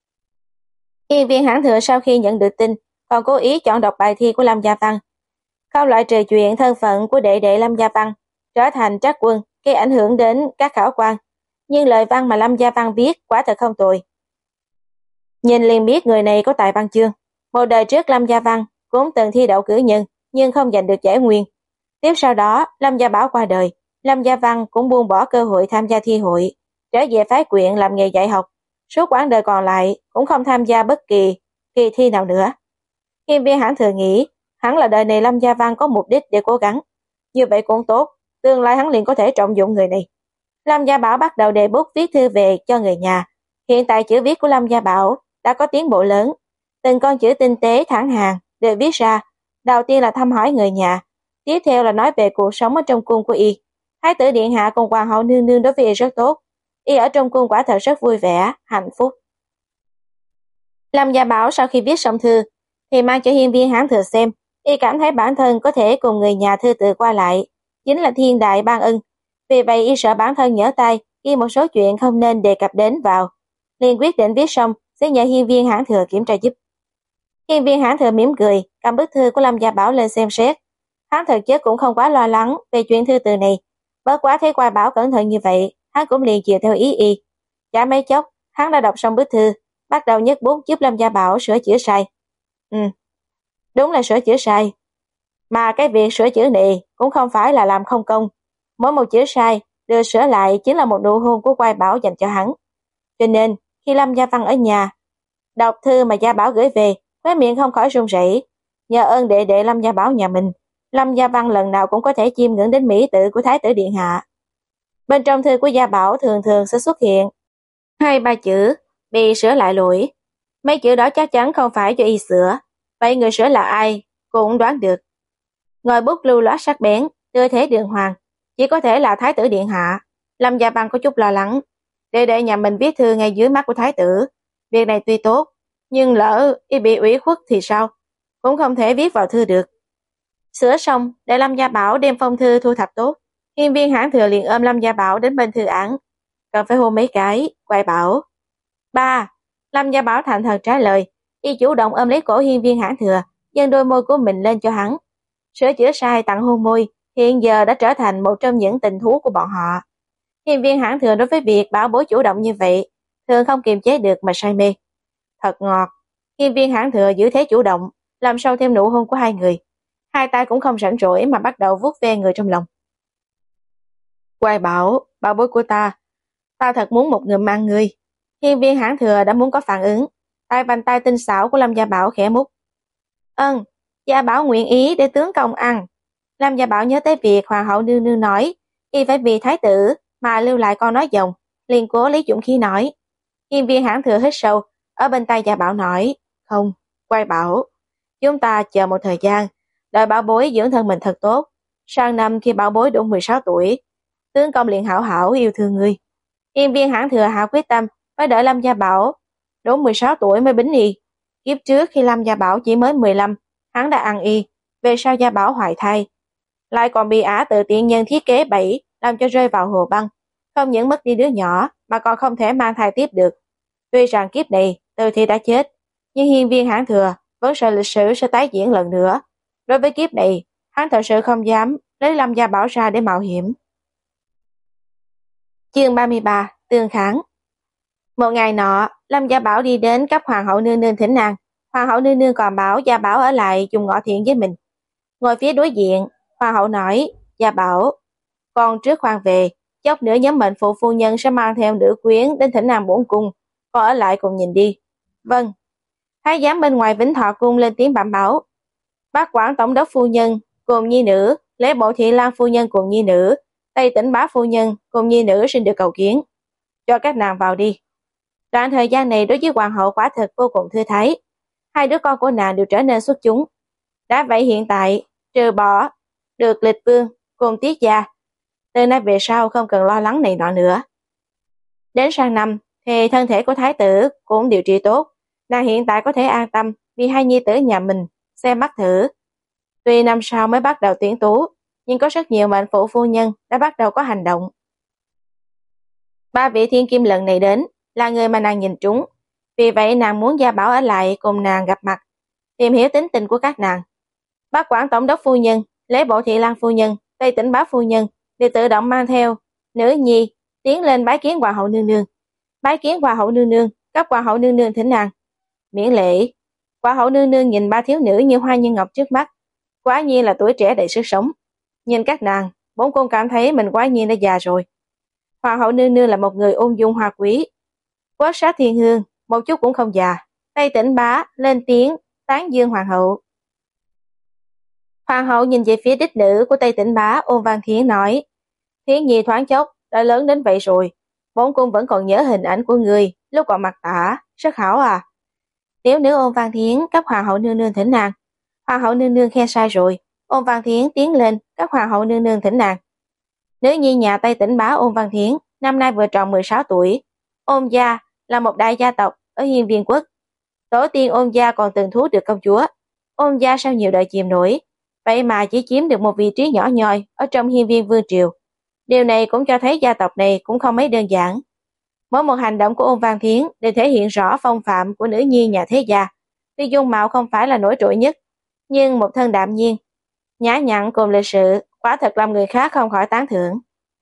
Yên viên hãn thừa sau khi nhận được tin, còn cố ý chọn đọc bài thi của Lâm Gia Văn, không loại trừ chuyện thân phận của đệ đệ Lâm Gia Văn trở thành Trác Quân gây ảnh hưởng đến các khảo quan, nhưng lời văn mà Lâm Gia Văn viết quả thật không tồi. Nhìn liền biết người này có tài văn chương. Một đời trước Lâm Gia Văn cũng từng thi đậu cử nhân, nhưng không giành được giải nguyên. Tiếp sau đó Lâm Gia Bảo qua đời, Lâm Gia Văn cũng buông bỏ cơ hội tham gia thi hội, trở về phái quyện làm nghề dạy học. Suốt quãng đời còn lại cũng không tham gia bất kỳ kỳ thi nào nữa. Hiên viên hãn thừa nghĩ hẳn là đời này Lâm Gia Văn có mục đích để cố gắng, như vậy cũng tốt, tương lai hắn liền có thể trọng dụng người này. Lâm Gia Bảo bắt đầu đề bút viết thư về cho người nhà. Hiện tại chữ viết của Lâm Gia Bảo đã có tiến bộ lớn, từng con chữ tinh tế thẳng hàng đều viết ra. Đầu tiên là thăm hỏi người nhà, tiếp theo là nói về cuộc sống ở trong cung của y. Thái tử điện hạ cùng hoàng hậu nương nương đối với y rất tốt, y ở trong cung quả thật rất vui vẻ, hạnh phúc. Lâm Gia Bảo sau khi viết xong thư, thì mang cho hiên viên Hán Thừa xem, y cảm thấy bản thân có thể cùng người nhà thư tự qua lại, chính là thiên đại ban ân. Vì vậy y sợ bản thân nhỡ tay, ghi một số chuyện không nên đề cập đến vào. Liền quyết định viết xong, sẽ nhờ hiên viên Hán Thừa kiểm tra giúp. Hiên viên Hán Thừa mỉm cười, cầm bức thư của Lâm Gia Bảo lên xem xét. Hắn thực chất cũng không quá lo lắng về chuyện thư từ này, bất quá thấy Quai Bảo cẩn thận như vậy, hắn cũng liền chiều theo ý y. Chả mấy chốc, hắn đã đọc xong bức thư, bắt đầu nhấc bút giúp Lâm Gia Bảo sửa chữa sai. Ừ, đúng là sửa chữa sai. Mà cái việc sửa chữa này cũng không phải là làm không công. Mỗi một chữ sai được sửa lại chính là một nụ hôn của Quai Bảo dành cho hắn. Cho nên, khi Lâm Gia Văn ở nhà, đọc thư mà Gia Bảo gửi về, khóe miệng không khỏi run rẩy. Nhờ ơn đệ đệ Lâm Gia Bảo nhà mình, Lâm Gia Văn lần nào cũng có thể chiêm ngưỡng đến mỹ tự của Thái tử Điện Hạ. Bên trong thư của Gia Bảo thường thường sẽ xuất hiện hai ba chữ bị sửa lại lỗi. Mấy chữ đó chắc chắn không phải cho y sửa. Vậy người sửa là ai cũng đoán được. Ngòi bút lưu loát sắc bén, tư thế đường hoàng, chỉ có thể là Thái tử Điện Hạ. Lâm Gia Văn có chút lo lắng. Đệ đệ nhà mình viết thư ngay dưới mắt của Thái tử. Việc này tuy tốt, nhưng lỡ y bị ủy khuất thì sao? Cũng không thể viết vào thư được. Sửa xong, để Lâm Gia Bảo đem phong thư thu thập tốt. Hiên viên Hán Thừa liền ôm Lâm Gia Bảo đến bên thư án. Cần phải hôn mấy cái, Quai Bảo. Ba. Lâm Gia Bảo thành thật trả lời. Y chủ động ôm lấy cổ hiên viên Hán Thừa, dâng đôi môi của mình lên cho hắn. Sửa chữa sai tặng hôn môi, hiện giờ đã trở thành một trong những tình thú của bọn họ. Hiên viên Hán Thừa đối với việc bảo bối chủ động như vậy, thường không kiềm chế được mà say mê. Thật ngọt. Hiên viên Hán Thừa giữ thế chủ động, làm sâu thêm nụ hôn của hai người. Hai tay cũng không rảnh rỗi mà bắt đầu vuốt ve người trong lòng. Quai Bảo, bảo bối của ta, ta thật muốn một người mang ngươi. Hiên viên Hán Thừa đã muốn có phản ứng, tay vành tay tinh xảo của Lâm Gia Bảo khẽ mút. Ân, Gia Bảo nguyện ý để tướng công ăn. Lâm Gia Bảo nhớ tới việc hoàng hậu nương nương nói, y phải vì thái tử mà lưu lại con nói dòng, liền cố lấy dũng khí nói. Hiên viên Hán Thừa hít sâu, ở bên tay Gia Bảo nói, không, Quai Bảo, chúng ta chờ một thời gian, đợi bảo bối dưỡng thân mình thật tốt. Sang năm khi bảo bối đủ mười sáu tuổi, tướng công liền hảo hảo yêu thương ngươi. Hiên viên Hán Thừa hạ quyết tâm phải đợi Lâm Gia Bảo đủ mười sáu tuổi mới bính y. Kiếp trước khi Lâm Gia Bảo chỉ mới mười lăm, hắn đã ăn y, về sau Gia Bảo hoài thai, lại còn bị ả tự tiện nhân thiết kế bẫy làm cho rơi vào hồ băng, không những mất đi đứa nhỏ mà còn không thể mang thai tiếp được. Tuy rằng kiếp này Từ Thị đã chết, nhưng hiên viên Hán Thừa vẫn sợ lịch sử sẽ tái diễn lần nữa. Đối với kiếp này, hắn thật sự không dám lấy Lâm Gia Bảo ra để mạo hiểm. Chương ba mươi ba, Tương kháng. Một ngày nọ, Lâm Gia Bảo đi đến cấp hoàng hậu nương nương thỉnh an. Hoàng hậu nương nương còn bảo Gia Bảo ở lại dùng ngọ thiện với mình. Ngồi phía đối diện, hoàng hậu nói, Gia Bảo, con trước khoan về, chốc nữa nhóm mệnh phụ phu nhân sẽ mang theo nữ quyến đến thỉnh an bổn cung, con ở lại cùng nhìn đi. Vâng. Thái giám bên ngoài Vĩnh Thọ cung lên tiếng bẩm báo. Bác quản tổng đốc phu nhân cùng nhi nữ, Lễ Bộ Thị Lang phu nhân cùng nhi nữ, Tây Tỉnh Bá phu nhân cùng nhi nữ xin được cầu kiến. Cho các nàng vào đi. Đoạn thời gian này đối với hoàng hậu quả thực vô cùng thư thái. Hai đứa con của nàng đều trở nên xuất chúng. Đã vậy hiện tại, trừ bỏ được Lịch Vương cùng Tiết gia, từ nay về sau không cần lo lắng này nọ nữa. Đến sang năm thì thân thể của thái tử cũng điều trị tốt, nàng hiện tại có thể an tâm vì hai nhi tử nhà mình xem mắt thử. Tuy năm sau mới bắt đầu tuyển tú, nhưng có rất nhiều mệnh phụ phu nhân đã bắt đầu có hành động. Ba vị thiên kim lần này đến là người mà nàng nhìn trúng, vì vậy nàng muốn Gia Bảo ở lại cùng nàng gặp mặt, tìm hiểu tính tình của các nàng. Bác quản tổng đốc phu nhân, Lễ Bộ Thị Lang phu nhân, Tây Tỉnh Bá phu nhân đều tự động mang theo nữ nhi tiến lên bái kiến hoàng hậu nương nương. Bái kiến hoàng hậu nương nương, cấp hoàng hậu nương nương thỉnh nàng. Miễn lễ. Hoàng hậu nương nương nhìn ba thiếu nữ như hoa như ngọc trước mắt, quả nhiên là tuổi trẻ đầy sức sống. Nhìn các nàng, bổn cung cảm thấy mình quả nhiên đã già rồi. Hoàng hậu nương nương là một người ôn dung hoa quý, quốc sát thiên hương, một chút cũng không già. Tây Tỉnh Bá lên tiếng tán dương hoàng hậu. Hoàng hậu nhìn về phía đích nữ của Tây Tỉnh Bá, Ôn Văn Thiến nói, Thiến nhi thoáng chốc đã lớn đến vậy rồi, bổn cung vẫn còn nhớ hình ảnh của người lúc còn mặc tả, rất hảo à. Tiểu nữ Ôn Văn Thiến cấp hoàng hậu nương nương thỉnh nàng. Hoàng hậu nương nương khen sai rồi. Ôn Văn Thiến tiến lên cấp hoàng hậu nương nương thỉnh nàng. Nữ nhi nhà Tây Tỉnh Bá Ôn Văn Thiến năm nay vừa tròn mười sáu tuổi. Ôn gia là một đại gia tộc ở Hiên Viên quốc. Tổ tiên Ôn gia còn từng thú được công chúa. Ôn gia sao nhiều đời chìm nổi, vậy mà chỉ chiếm được một vị trí nhỏ nhoi ở trong hiên viên vương triều. Điều này cũng cho thấy gia tộc này cũng không mấy đơn giản. Mỗi một hành động của Ôn Văn Thiến đều thể hiện rõ phong phạm của nữ nhi nhà thế gia. Tuy dung mạo không phải là nổi trội nhất, nhưng một thân đạm nhiên, nhã nhặn cùng lịch sự, quả thật làm người khác không khỏi tán thưởng.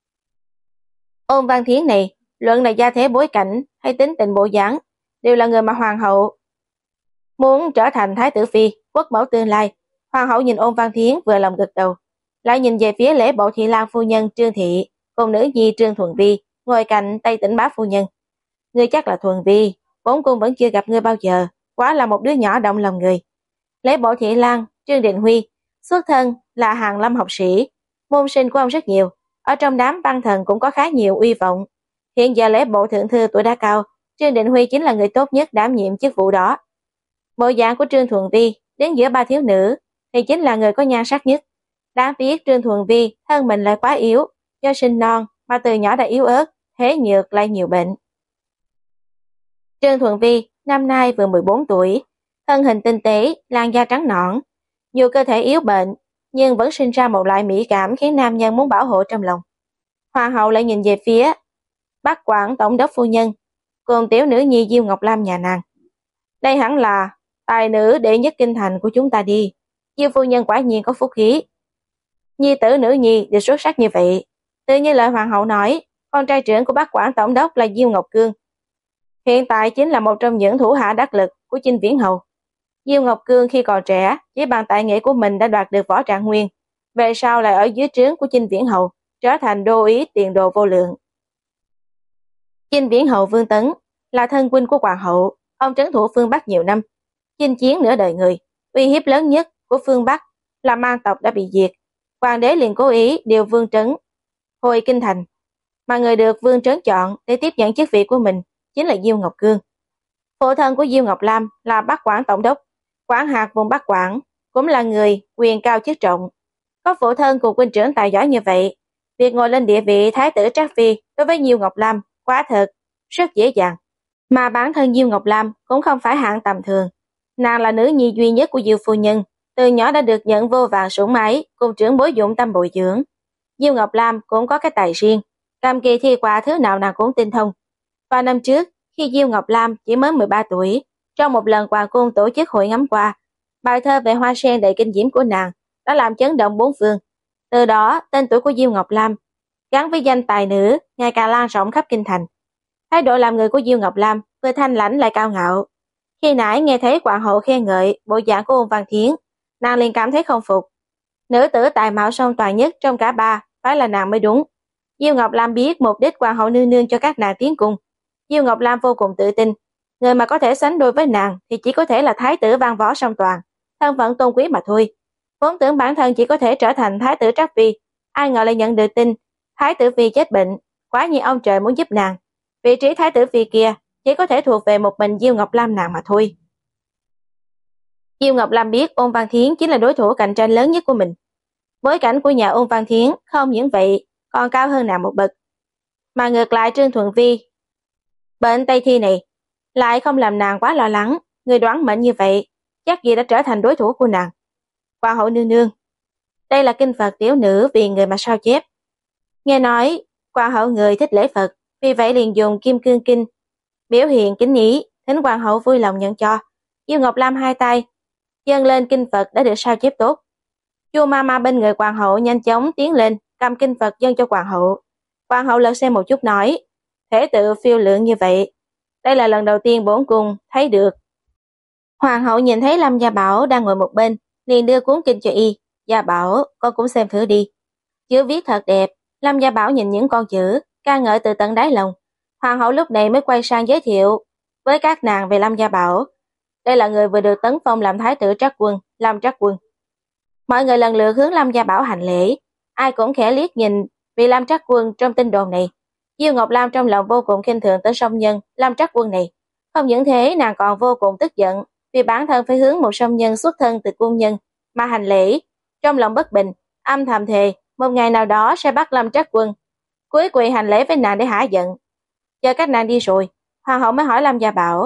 Ôn Văn Thiến này, luận là gia thế bối cảnh hay tính tình bộ dáng, đều là người mà hoàng hậu muốn trở thành thái tử phi, quốc mẫu tương lai. Hoàng hậu nhìn Ôn Văn Thiến vừa lòng gật đầu, lại nhìn về phía lễ bộ thị lang phu nhân Trương Thị cùng nữ nhi Trương Thuần Vi ngồi cạnh Tây Tỉnh bá phu nhân. Ngươi chắc là Thuần Vi, bổn cung vẫn chưa gặp ngươi bao giờ, quá là một đứa nhỏ động lòng người. Lễ bộ thị lang Trương Đình Huy xuất thân là Hàn Lâm học sĩ, môn sinh của ông rất nhiều, ở trong đám văn thần cũng có khá nhiều uy vọng. Hiện giờ lễ bộ thượng thư tuổi đã cao, Trương Đình Huy chính là người tốt nhất đảm nhiệm chức vụ đó. Bộ dạng của Trương Thuần Vi đứng giữa ba thiếu nữ thì chính là người có nhan sắc nhất. Đáng tiếc Trương Thuần Vi thân mình lại quá yếu, do sinh non mà từ nhỏ đã yếu ớt, thế nhược lại nhiều bệnh. Trương Thuần Vi năm nay vừa mười bốn tuổi, thân hình tinh tế, làn da trắng nõn, dù cơ thể yếu bệnh nhưng vẫn sinh ra một loại mỹ cảm khiến nam nhân muốn bảo hộ trong lòng. Hoàng hậu lại nhìn về phía Bắc Quảng tổng đốc phu nhân cùng tiểu nữ nhi Diêu Ngọc Lam nhà nàng. Đây hẳn là tài nữ đệ nhất kinh thành của chúng ta đi. Diêu phu nhân quả nhiên có phúc khí. Nhi tử nữ nhi đều xuất sắc như vậy. Tự như lời hoàng hậu nói, con trai trưởng của Bắc Quảng tổng đốc là Diêu Ngọc Cương. Hiện tại chính là một trong những thủ hạ đắc lực của Chinh Viễn Hầu. Diêu Ngọc Cương khi còn trẻ, chỉ bằng tài nghệ của mình đã đoạt được võ trạng nguyên, về sau lại ở dưới trướng của Chinh Viễn Hầu, trở thành đô ý tiền đồ vô lượng. Chinh Viễn Hầu Vương Tấn là thân huynh của hoàng hậu, ông trấn thủ phương Bắc nhiều năm, chinh chiến nửa đời người. Uy hiếp lớn nhất của phương Bắc là Man tộc đã bị diệt, hoàng đế liền cố ý điều Vương Trấn hồi kinh thành, mà người được Vương Trấn chọn để tiếp nhận chức vị của mình chính là Diêu Ngọc Cương. Phụ thân của Diêu Ngọc Lam là Bắc Quảng tổng đốc, quản hạt vùng Bắc Quảng, cũng là người quyền cao chức trọng. Có phụ thân cùng huynh trưởng tài giỏi như vậy, việc ngồi lên địa vị thái tử Trác Phi đối với Diêu Ngọc Lam quá thật rất dễ dàng. Mà bản thân Diêu Ngọc Lam cũng không phải hạng tầm thường, nàng là nữ nhi duy nhất của Diêu phu nhân, từ nhỏ đã được nhận vô vàn sủng ái cùng trưởng bối dụng tâm bồi dưỡng. Diêu Ngọc Lam cũng có cái tài riêng, cầm kỳ thi qua thứ nào nàng cũng tinh thông. Vào năm trước, khi Diêu Ngọc Lam chỉ mới mười ba tuổi, trong một lần hoàng cung tổ chức hội ngắm qua, bài thơ về hoa sen đầy kinh diễm của nàng đã làm chấn động bốn phương. Từ đó, tên tuổi của Diêu Ngọc Lam gắn với danh tài nữ ngày càng lan rộng khắp kinh thành. Thái độ làm người của Diêu Ngọc Lam vừa thanh lãnh lại cao ngạo. Khi nãy nghe thấy hoàng hậu khen ngợi bộ dạng của Ôn Văn Thiến, nàng liền cảm thấy không phục. Nữ tử tài mạo song toàn nhất trong cả ba phải là nàng mới đúng. Diêu Ngọc Lam biết mục đích hoàng hậu nương nương cho các nàng tiến cung. Diêu Ngọc Lam vô cùng tự tin, người mà có thể sánh đôi với nàng thì chỉ có thể là thái tử văn võ song toàn, thân phận tôn quý mà thôi. Vốn tưởng bản thân chỉ có thể trở thành thái tử Trác Phi, ai ngờ lại nhận được tin thái tử phi chết bệnh, quá nhiên ông trời muốn giúp nàng. Vị trí thái tử phi kia chỉ có thể thuộc về một mình Diêu Ngọc Lam nàng mà thôi. Diêu Ngọc Lam biết Ôn Văn Thiến chính là đối thủ cạnh tranh lớn nhất của mình. Bối cảnh của nhà Ôn Văn Thiến không những vậy còn cao hơn nàng một bậc. Mà ngược lại Trương Thuần Vi, bệnh Tây Thi này lại không làm nàng quá lo lắng. Người đoán mệnh như vậy chắc gì đã trở thành đối thủ của nàng. Hoàng hậu nương nương, đây là kinh Phật tiểu nữ vì người mà sao chép. Nghe nói hoàng hậu người thích lễ Phật, vì vậy liền dùng Kim Cương Kinh biểu hiện kính ý, thỉnh hoàng hậu vui lòng nhận cho. Diêu Ngọc Lam hai tay dâng lên kinh Phật đã được sao chép tốt. Chu ma ma bên người hoàng hậu nhanh chóng tiến lên cầm kinh Phật dâng cho hoàng hậu. Hoàng hậu lật xem một chút nói, thể tự phiêu lượng như vậy, đây là lần đầu tiên bổn cung thấy được. Hoàng hậu nhìn thấy Lâm Gia Bảo đang ngồi một bên, liền đưa cuốn kinh cho y. Gia Bảo, con cũng xem thử đi. Chữ viết thật đẹp. Lâm Gia Bảo nhìn những con chữ, ca ngợi từ tận đáy lòng. Hoàng hậu lúc này mới quay sang giới thiệu với các nàng về Lâm Gia Bảo. Đây là người vừa được tấn phong làm thái tử Trác Quân, Lâm Trác Quân. Mọi người lần lượt hướng Lâm Gia Bảo hành lễ, ai cũng khẽ liếc nhìn vì Lâm Trác Quân trong tin đồn này. Diêu Ngọc Lam trong lòng vô cùng khinh thường tên song nhân Lâm Trác Quân này. Không những thế, nàng còn vô cùng tức giận vì bản thân phải hướng một song nhân xuất thân từ cung nhân mà hành lễ. Trong lòng bất bình, âm thầm thề một ngày nào đó sẽ bắt Lâm Trác Quân cúi quỳ hành lễ với nàng để hả giận. Chờ các nàng đi rồi, hoàng hậu mới hỏi Lâm Gia Bảo,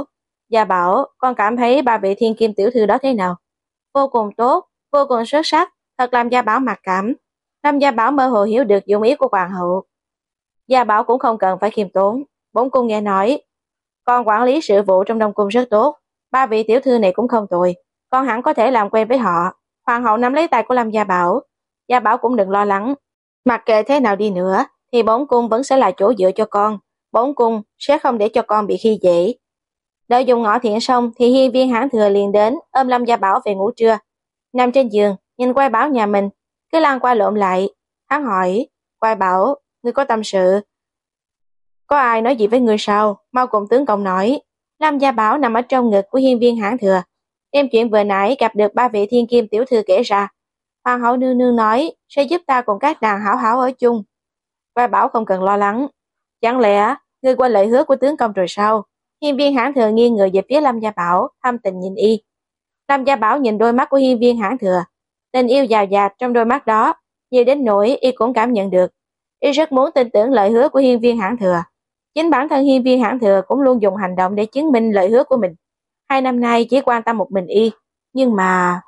Gia Bảo, con cảm thấy ba vị thiên kim tiểu thư đó thế nào? Vô cùng tốt, vô cùng xuất sắc, thật làm Gia Bảo mặc cảm. Lâm Gia Bảo mơ hồ hiểu được dụng ý của hoàng hậu. Gia Bảo cũng không cần phải khiêm tốn. Bổn cung nghe nói, con quản lý sự vụ trong Đông cung rất tốt. Ba vị tiểu thư này cũng không tồi, con hẳn có thể làm quen với họ. Hoàng hậu nắm lấy tay của Lâm Gia Bảo. Gia Bảo cũng đừng lo lắng. Mặc kệ thế nào đi nữa, thì bổn cung vẫn sẽ là chỗ dựa cho con. Bổn cung sẽ không để cho con bị khi dễ. Đợi dùng ngõ thiện xong thì hiên viên hãn thừa liền đến ôm Lâm Gia Bảo về ngủ trưa. Nằm trên giường, nhìn Quai Bảo nhà mình, cứ lăn qua lộn lại. Hắn hỏi, Quai Bảo, ngươi có tâm sự? Có ai nói gì với ngươi sao? Mau cùng tướng công nói. Lâm Gia Bảo nằm ở trong ngực của hiên viên hãn thừa, đem chuyện vừa nãy gặp được ba vị thiên kim tiểu thư kể ra. Hoàng hậu nương nương nói sẽ giúp ta cùng các nàng hảo hảo ở chung. Quai Bảo không cần lo lắng. Chẳng lẽ ngươi quên lời hứa của tướng công rồi sao? Hiên viên hãn thừa nghiêng người về phía Lâm Gia Bảo, thâm tình nhìn y. Lâm Gia Bảo nhìn đôi mắt của hiên viên hãn thừa, tình yêu dào dạt trong đôi mắt đó, nhiều đến nỗi y cũng cảm nhận được. Y rất muốn tin tưởng lời hứa của hiên viên hãn thừa. Chính bản thân hiên viên hãn thừa cũng luôn dùng hành động để chứng minh lời hứa của mình. Hai năm nay chỉ quan tâm một mình y, nhưng mà...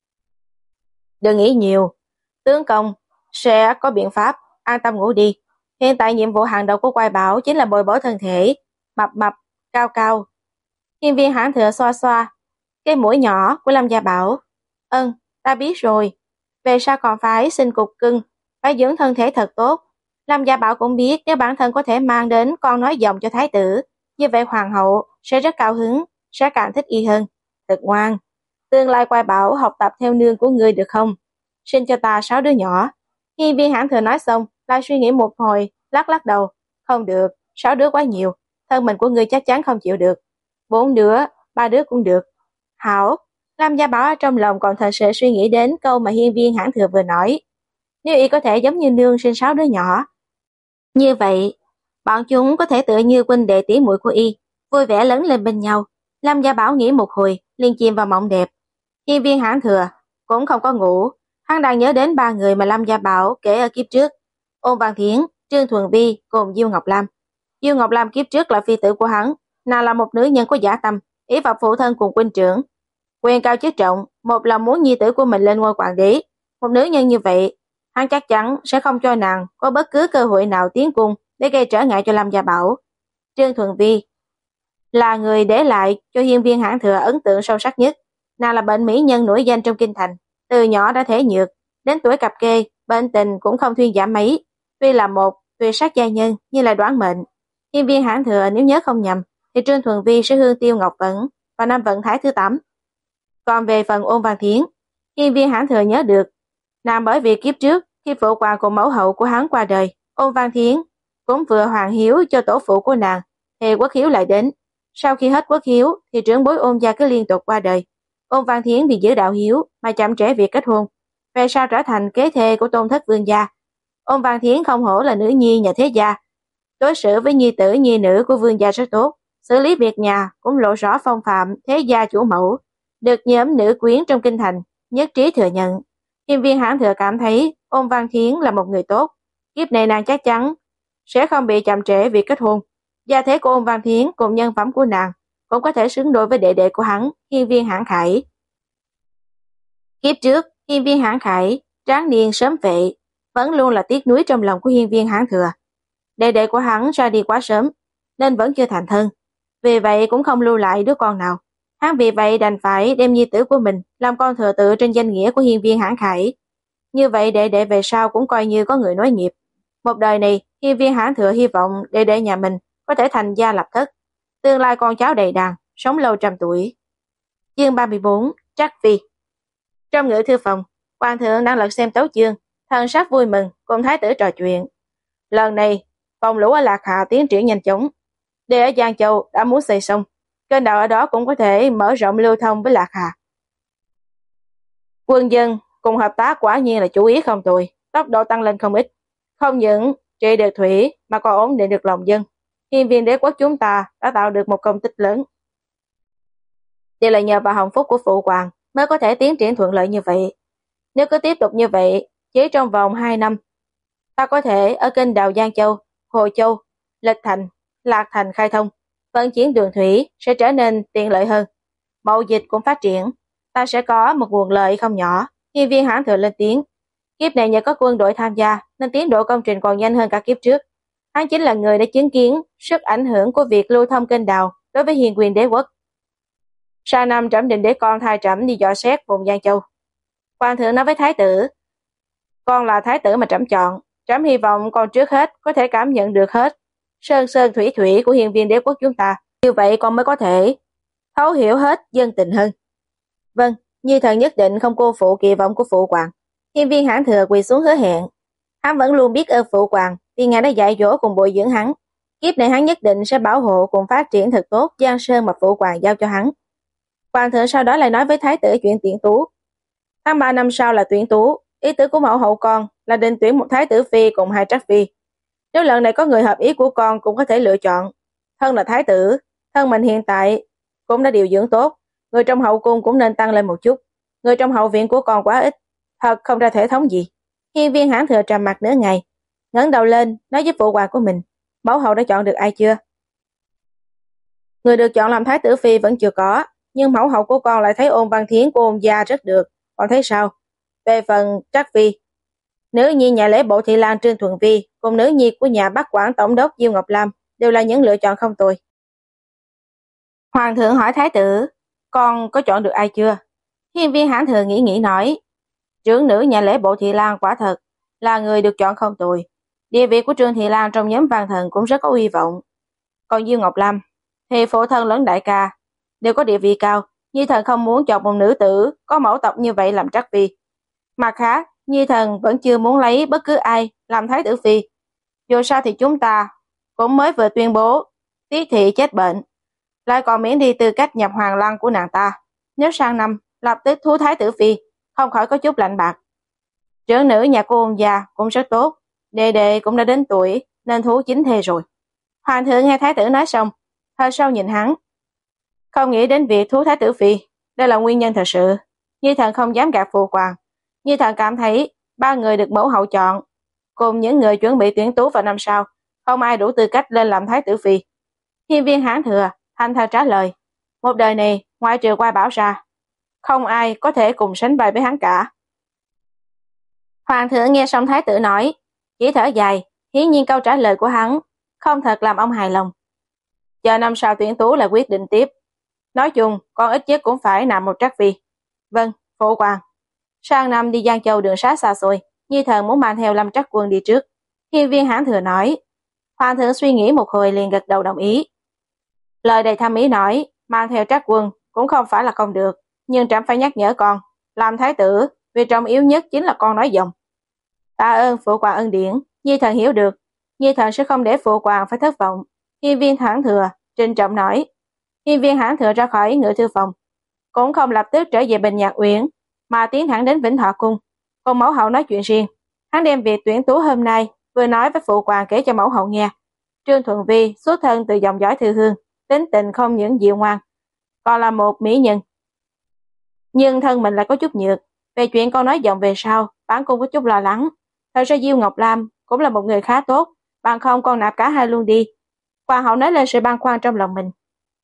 Đừng nghĩ nhiều, tướng công sẽ có biện pháp, an tâm ngủ đi. Hiện tại nhiệm vụ hàng đầu của Quai Bảo chính là bồi bổ thân thể, mập mập, cao cao. Hiên viên hãn thừa xoa xoa cái mũi nhỏ của Lâm Gia Bảo. Ơn, ta biết rồi. Về sau còn phải xin cục cưng, phải dưỡng thân thể thật tốt. Lâm Gia Bảo cũng biết nếu bản thân có thể mang đến con nói dòng cho thái tử, như vậy hoàng hậu sẽ rất cao hứng, sẽ càng thích y hơn. Thật ngoan. Tương lai Quai Bảo học tập theo nương của ngươi được không? Sinh cho ta sáu đứa nhỏ. Hiên viên hãn thừa nói xong, lại suy nghĩ một hồi, lắc lắc đầu. Không được, sáu đứa quá nhiều, thân mình của ngươi chắc chắn không chịu được. Bốn đứa, ba đứa cũng được. Hảo, Lâm Gia Bảo ở trong lòng còn thật sự suy nghĩ đến câu mà hiên viên hãn thừa vừa nói. Nếu y có thể giống như nương sinh sáu đứa nhỏ, như vậy, bọn chúng có thể tựa như huynh đệ tỷ muội của y, vui vẻ lớn lên bên nhau. Lâm Gia Bảo nghĩ một hồi, liền chìm vào mộng đẹp. Hiên viên hãn thừa cũng không có ngủ, hắn đang nhớ đến ba người mà Lâm Gia Bảo kể ở kiếp trước: Ôn Văn Thiến, Trương Thuần Vi cùng Diêu Ngọc Lam. Diêu Ngọc Lam kiếp trước là phi tử của hắn, nàng là một nữ nhân có dã tâm, ý vào phụ thân cùng huynh trưởng, quyền cao chức trọng, một lòng muốn nhi tử của mình lên ngôi hoàng đế. Một nữ nhân như vậy, hắn chắc chắn sẽ không cho nàng có bất cứ cơ hội nào tiến cung để gây trở ngại cho Lâm Gia Bảo. Trương Thuần Vi là người để lại cho hiên viên hãn thừa ấn tượng sâu sắc nhất. Nàng là bệnh mỹ nhân nổi danh trong kinh thành, từ nhỏ đã thể nhược, đến tuổi cập kê, bệnh tình cũng không thuyên giảm mấy. Tuy là một tuyệt sắc giai nhân như là đoán mệnh. Hiên viên hãn thừa nếu nhớ không nhầm, thì Trương Thuần Vi sẽ hương tiêu ngọc vận vào năm vận thái thứ tám. Còn về phần Ôn Văn Thiến, hiên viên hãn thừa nhớ được, nàng bởi vì kiếp trước khi phụ hoàng cùng mẫu hậu của hắn qua đời, Ôn Văn Thiến cũng vừa hoàng hiếu cho tổ phụ của nàng, thì quốc hiếu lại đến. Sau khi hết quốc hiếu thì trưởng bối Ôn gia cứ liên tục qua đời. Ôn Văn Thiến vì giữ đạo hiếu mà chậm trễ việc kết hôn, về sau trở thành kế thê của Tôn thất vương gia. Ôn Văn Thiến không hổ là nữ nhi nhà thế gia, đối xử với nhi tử nhi nữ của vương gia rất tốt, xử lý việc nhà cũng lộ rõ phong phạm thế gia chủ mẫu, được nhóm nữ quyến trong kinh thành nhất trí thừa nhận. Hiên viên hãn thừa cảm thấy Ôn Văn Thiến là một người tốt, kiếp này nàng chắc chắn sẽ không bị chậm trễ việc kết hôn. Gia thế của Ôn Văn Thiến cùng nhân phẩm của nàng cũng có thể xứng đôi với đệ đệ của hắn, hiên viên hãn khải. Kiếp trước, hiên viên hãn khải tráng niên sớm vệ, vẫn luôn là tiếc nuối trong lòng của hiên viên hãn thừa. Đệ đệ của hắn ra đi quá sớm, nên vẫn chưa thành thân, vì vậy cũng không lưu lại đứa con nào. Hắn vì vậy đành phải đem nhi tử của mình làm con thừa tự trên danh nghĩa của hiên viên hãn khải. Như vậy đệ đệ về sau cũng coi như có người nối nghiệp. Một đời này, hiên viên hãn thừa hy vọng đệ đệ nhà mình có thể thành gia lập thất, tương lai con cháu đầy đàn, sống lâu trăm tuổi. Chương ba mươi bốn, Trắc Phi. Trong ngự thư phòng, hoàng thượng đang lật xem tấu chương, thần sắc vui mừng cùng thái tử trò chuyện. Lần này, phòng lũ ở Lạc Hà tiến triển nhanh chóng. Đê ở Giang Châu đã muốn xây xong, kênh đào ở đó cũng có thể mở rộng lưu thông với Lạc Hà. Quân dân cùng hợp tác quả nhiên là chủ ý không tồi, tốc độ tăng lên không ít. Không những trị được thủy mà còn ổn định được lòng dân. Hiên viên đế quốc chúng ta đã tạo được một công tích lớn. Đây là nhờ vào hồng phúc của phụ hoàng mới có thể tiến triển thuận lợi như vậy. Nếu cứ tiếp tục như vậy, chỉ trong vòng hai năm, ta có thể ở kênh đào Giang Châu, Hồ Châu, Lịch Thành, Lạc Thành khai thông, vận chuyển đường thủy sẽ trở nên tiện lợi hơn. Mậu dịch cũng phát triển, ta sẽ có một nguồn lợi không nhỏ. Hiên Viên Hãn Thừa lên tiếng. Kiếp này nhờ có quân đội tham gia nên tiến độ công trình còn nhanh hơn cả kiếp trước. Hắn chính là người đã chứng kiến sức ảnh hưởng của việc lưu thông kênh đào đối với hiền quyền đế quốc. Sang năm trẫm định để con thay trẫm đi dò xét vùng Giang Châu. Hoàng thượng nói với thái tử, con là thái tử mà trẫm chọn, trẫm hy vọng con trước hết có thể cảm nhận được hết sơn sơn thủy thủy của hiền viên đế quốc chúng ta, như vậy con mới có thể thấu hiểu hết dân tình hơn. Vâng, Nhi thần nhất định không cô phụ kỳ vọng của phụ hoàng. Hiên Viên Hãn Thừa quỳ xuống hứa hẹn. Hắn vẫn luôn biết ơn phụ hoàng vì ngài đã dạy dỗ cùng bồi dưỡng hắn. Kiếp này hắn nhất định sẽ bảo hộ cùng phát triển thật tốt Giang Sơn mà phụ hoàng giao cho hắn. Hoàng thượng sau đó lại nói với thái tử chuyện tuyển tú. Tháng ba năm sau là tuyển tú, ý tứ của mẫu hậu con là định tuyển một thái tử phi cùng hai trắc phi. Nếu lần này có người hợp ý của con cũng có thể lựa chọn. Thân là thái tử, thân mình hiện tại cũng đã điều dưỡng tốt, người trong hậu cung cũng nên tăng lên một chút. Người trong hậu viện của con quá ít, thật không ra thể thống gì. Hiên Viên Hãn Thừa trầm mặt nửa ngày, ngẩng đầu lên nói với phụ hoàng của mình, mẫu hậu đã chọn được ai chưa? Người được chọn làm thái tử phi vẫn chưa có, nhưng mẫu hậu của con lại thấy Ôn Văn Thiến của Ôn gia rất được, còn thấy sao? Về phần trắc phi, nữ nhi nhà lễ bộ thị lang Trương Thuần Vi cùng nữ nhi của nhà Bắc Quảng tổng đốc Diêu Ngọc Lam đều là những lựa chọn không tồi. Hoàng thượng hỏi thái tử, con có chọn được ai chưa? Hiên Viên Hãn Thừa nghĩ nghĩ nói, trưởng nữ nhà lễ bộ thị lang quả thật là người được chọn không tồi. Địa vị của Trương Thị Lang trong nhóm văn thần cũng rất có uy vọng. Còn Diêu Ngọc Lam thì phụ thân lẫn đại ca đều có địa vị cao, Nhi thần không muốn chọn một nữ tử có mẫu tộc như vậy làm trắc phi. Mặt khác, Nhi thần vẫn chưa muốn lấy bất cứ ai làm thái tử phi. Dù sao thì chúng ta cũng mới vừa tuyên bố Tiết thị chết bệnh, lại còn miễn đi tư cách nhập hoàng lăng của nàng ta. Nếu sang năm lập tức thú thái tử phi, không khỏi có chút lạnh bạc. Trưởng nữ nhà cô Ôn gia cũng rất tốt, đệ đệ cũng đã đến tuổi nên thú chính thê rồi. Hoàng thượng nghe thái tử nói xong, hơi sâu nhìn hắn. Không nghĩ đến việc thú thái tử phi, đây là nguyên nhân thật sự. Nhi thần không dám gạt phụ hoàng. Nhi thần cảm thấy ba người được mẫu hậu chọn, cùng những người chuẩn bị tuyển tú vào năm sau, không ai đủ tư cách lên làm thái tử phi. Hiên Viên Hãn Thừa thành thật trả lời, một đời này ngoại trừ Qua Bảo ra, không ai có thể cùng sánh vai với hắn cả. Hoàng thượng nghe xong thái tử nói, chỉ thở dài, hiển nhiên câu trả lời của hắn không thật làm ông hài lòng. Chờ năm sau tuyển tú là quyết định tiếp. Nói chung, con ít nhất cũng phải nằm một trắc phi. Vâng, phụ hoàng. Sang năm đi Giang Châu đường xá xa xôi, Nhi thần muốn mang theo Lâm Trắc Quân đi trước. Hiên Viên Hãn Thừa nói. Hoàng thượng suy nghĩ một hồi liền gật đầu đồng ý. Lời đầy thâm ý nói, mang theo Trắc Quân cũng không phải là không được, nhưng trẫm phải nhắc nhở con, làm thái tử, vì trọng yếu nhất chính là con nói dòng. Tạ ơn phụ hoàng ân điển, Nhi thần hiểu được, Nhi thần sẽ không để phụ hoàng phải thất vọng. Hiên Viên Hãn Thừa trịnh trọng nói. Hiên Viên Hãn Thừa ra khỏi ngự thư phòng, cũng không lập tức trở về Bình Nhạc Uyển, mà tiến thẳng đến Vĩnh Thọ Cung, cùng mẫu hậu nói chuyện riêng. Hắn đem việc tuyển tú hôm nay vừa nói với phụ hoàng kể cho mẫu hậu nghe. Trương Thuần Vi xuất thân từ dòng dõi thư hương, tính tình không những dịu ngoan, còn là một mỹ nhân. Nhưng thân mình lại có chút nhược, về chuyện con nói giọng về sau, bản cung có chút lo lắng. Thật ra Diêu Ngọc Lam cũng là một người khá tốt, bằng không con nạp cả hai luôn đi. Hoàng hậu nói lên sự băn khoăn trong lòng mình.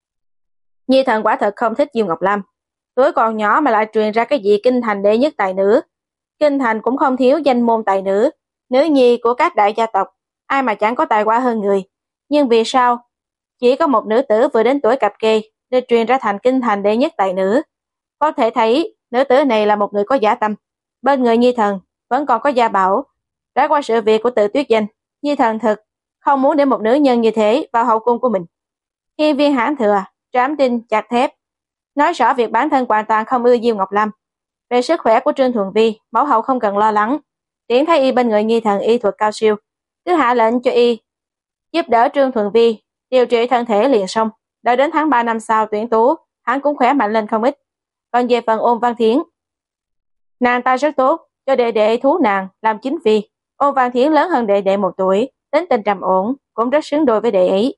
Nhi thần quả thật không thích Diêu Ngọc Lam, tuổi còn nhỏ mà lại truyền ra cái gì kinh thành đệ nhất tài nữ. Kinh thành cũng không thiếu danh môn tài nữ, nữ nhi của các đại gia tộc, ai mà chẳng có tài hoa hơn người. Nhưng vì sao chỉ có một nữ tử vừa đến tuổi cập kê để truyền ra thành kinh thành đệ nhất tài nữ? Có thể thấy nữ tử này là một người có dã tâm. Bên người Nhi thần vẫn còn có Gia Bảo. Đã qua sự việc của Tự Tuyết Danh, Nhi thần thực không muốn để một nữ nhân như thế vào hậu cung của mình. Hiên Viên Hãn Thừa trám tin chặt thép, nói rõ việc bản thân hoàn toàn không ưa Diêu Ngọc Lam. Về sức khỏe của Trương Thuần Vi, mẫu hậu không cần lo lắng. Tiễn thấy y bên người Nhi thần y thuật cao siêu, cứ hạ lệnh cho y giúp đỡ Trương Thuần Vi điều trị thân thể liền xong. Đợi đến tháng ba năm sau tuyển tú, hắn cũng khỏe mạnh lên không ít. Còn về phần Ôn Văn Thiến, nàng ta rất tốt, cho đệ đệ thú nàng làm chính phi. Ôn Văn Thiến lớn hơn đệ đệ một tuổi, tính tình trầm ổn, cũng rất xứng đôi với đệ ấy.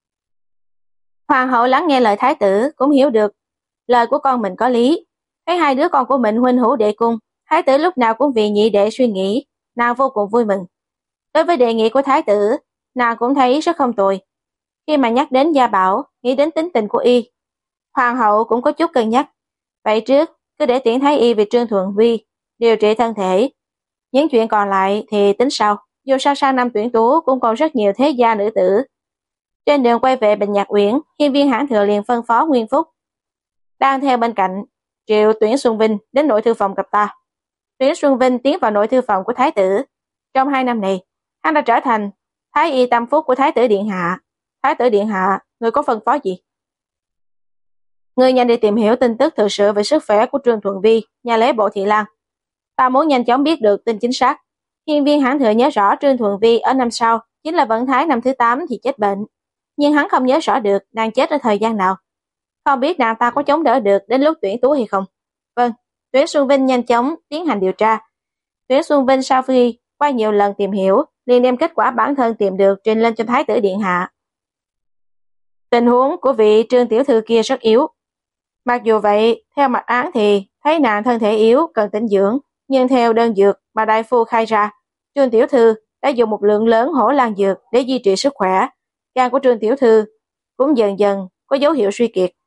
Hoàng hậu lắng nghe lời thái tử, cũng hiểu được lời của con mình có lý. Thấy hai đứa con của mình huynh hữu đệ cung, thái tử lúc nào cũng vì nhị đệ suy nghĩ, nàng vô cùng vui mừng. Đối với đề nghị của thái tử, nàng cũng thấy rất không tồi. Khi mà nhắc đến Gia Bảo, nghĩ đến tính tình của y. Hoàng hậu cũng có chút cân nhắc. Vậy trước, cứ để tiễn thái y về Trương Thuận Vi, điều trị thân thể. Những chuyện còn lại thì tính sau, dù sao sang năm tuyển tú cũng còn rất nhiều thế gia nữ tử. Trên đường quay về Bình Nhạc Uyển, hiên viên hãn thừa liền phân phó Nguyên Phúc. Đang theo bên cạnh, triệu Tuyển Xuân Vinh đến nội thư phòng gặp ta. Tuyển Xuân Vinh tiến vào nội thư phòng của thái tử. Trong hai năm này, hắn đã trở thành thái y tâm phúc của thái tử điện hạ. Thái tử điện hạ, người có phân phó gì? Người nhanh đi tìm hiểu tin tức thực sự về sức khỏe của Trương Thuận Vi, nhà lễ Bộ Thị Lan. Ta muốn nhanh chóng biết được tin chính xác. Hiên viên hãn thừa nhớ rõ Trương Thuận Vi ở năm sau, chính là vận thái năm thứ tám thì chết bệnh. Nhưng hắn không nhớ rõ được nàng chết ở thời gian nào. Không biết nàng ta có chống đỡ được đến lúc tuyển tú hay không. Vâng, Tuyển Xuân Vinh nhanh chóng tiến hành điều tra. Tuyển Xuân Vinh sau khi qua nhiều lần tìm hiểu, liền đem kết quả bản thân tìm được trình lên cho thái tử điện hạ. Tình huống của vị Trương tiểu thư kia rất yếu. Mặc dù vậy, theo mặt án thì thấy nàng thân thể yếu, cần tĩnh dưỡng, nhưng theo đơn dược mà đại phu khai ra, Trương tiểu thư đã dùng một lượng lớn hổ lan dược để duy trì sức khỏe. Gan của Trương tiểu thư cũng dần dần có dấu hiệu suy kiệt.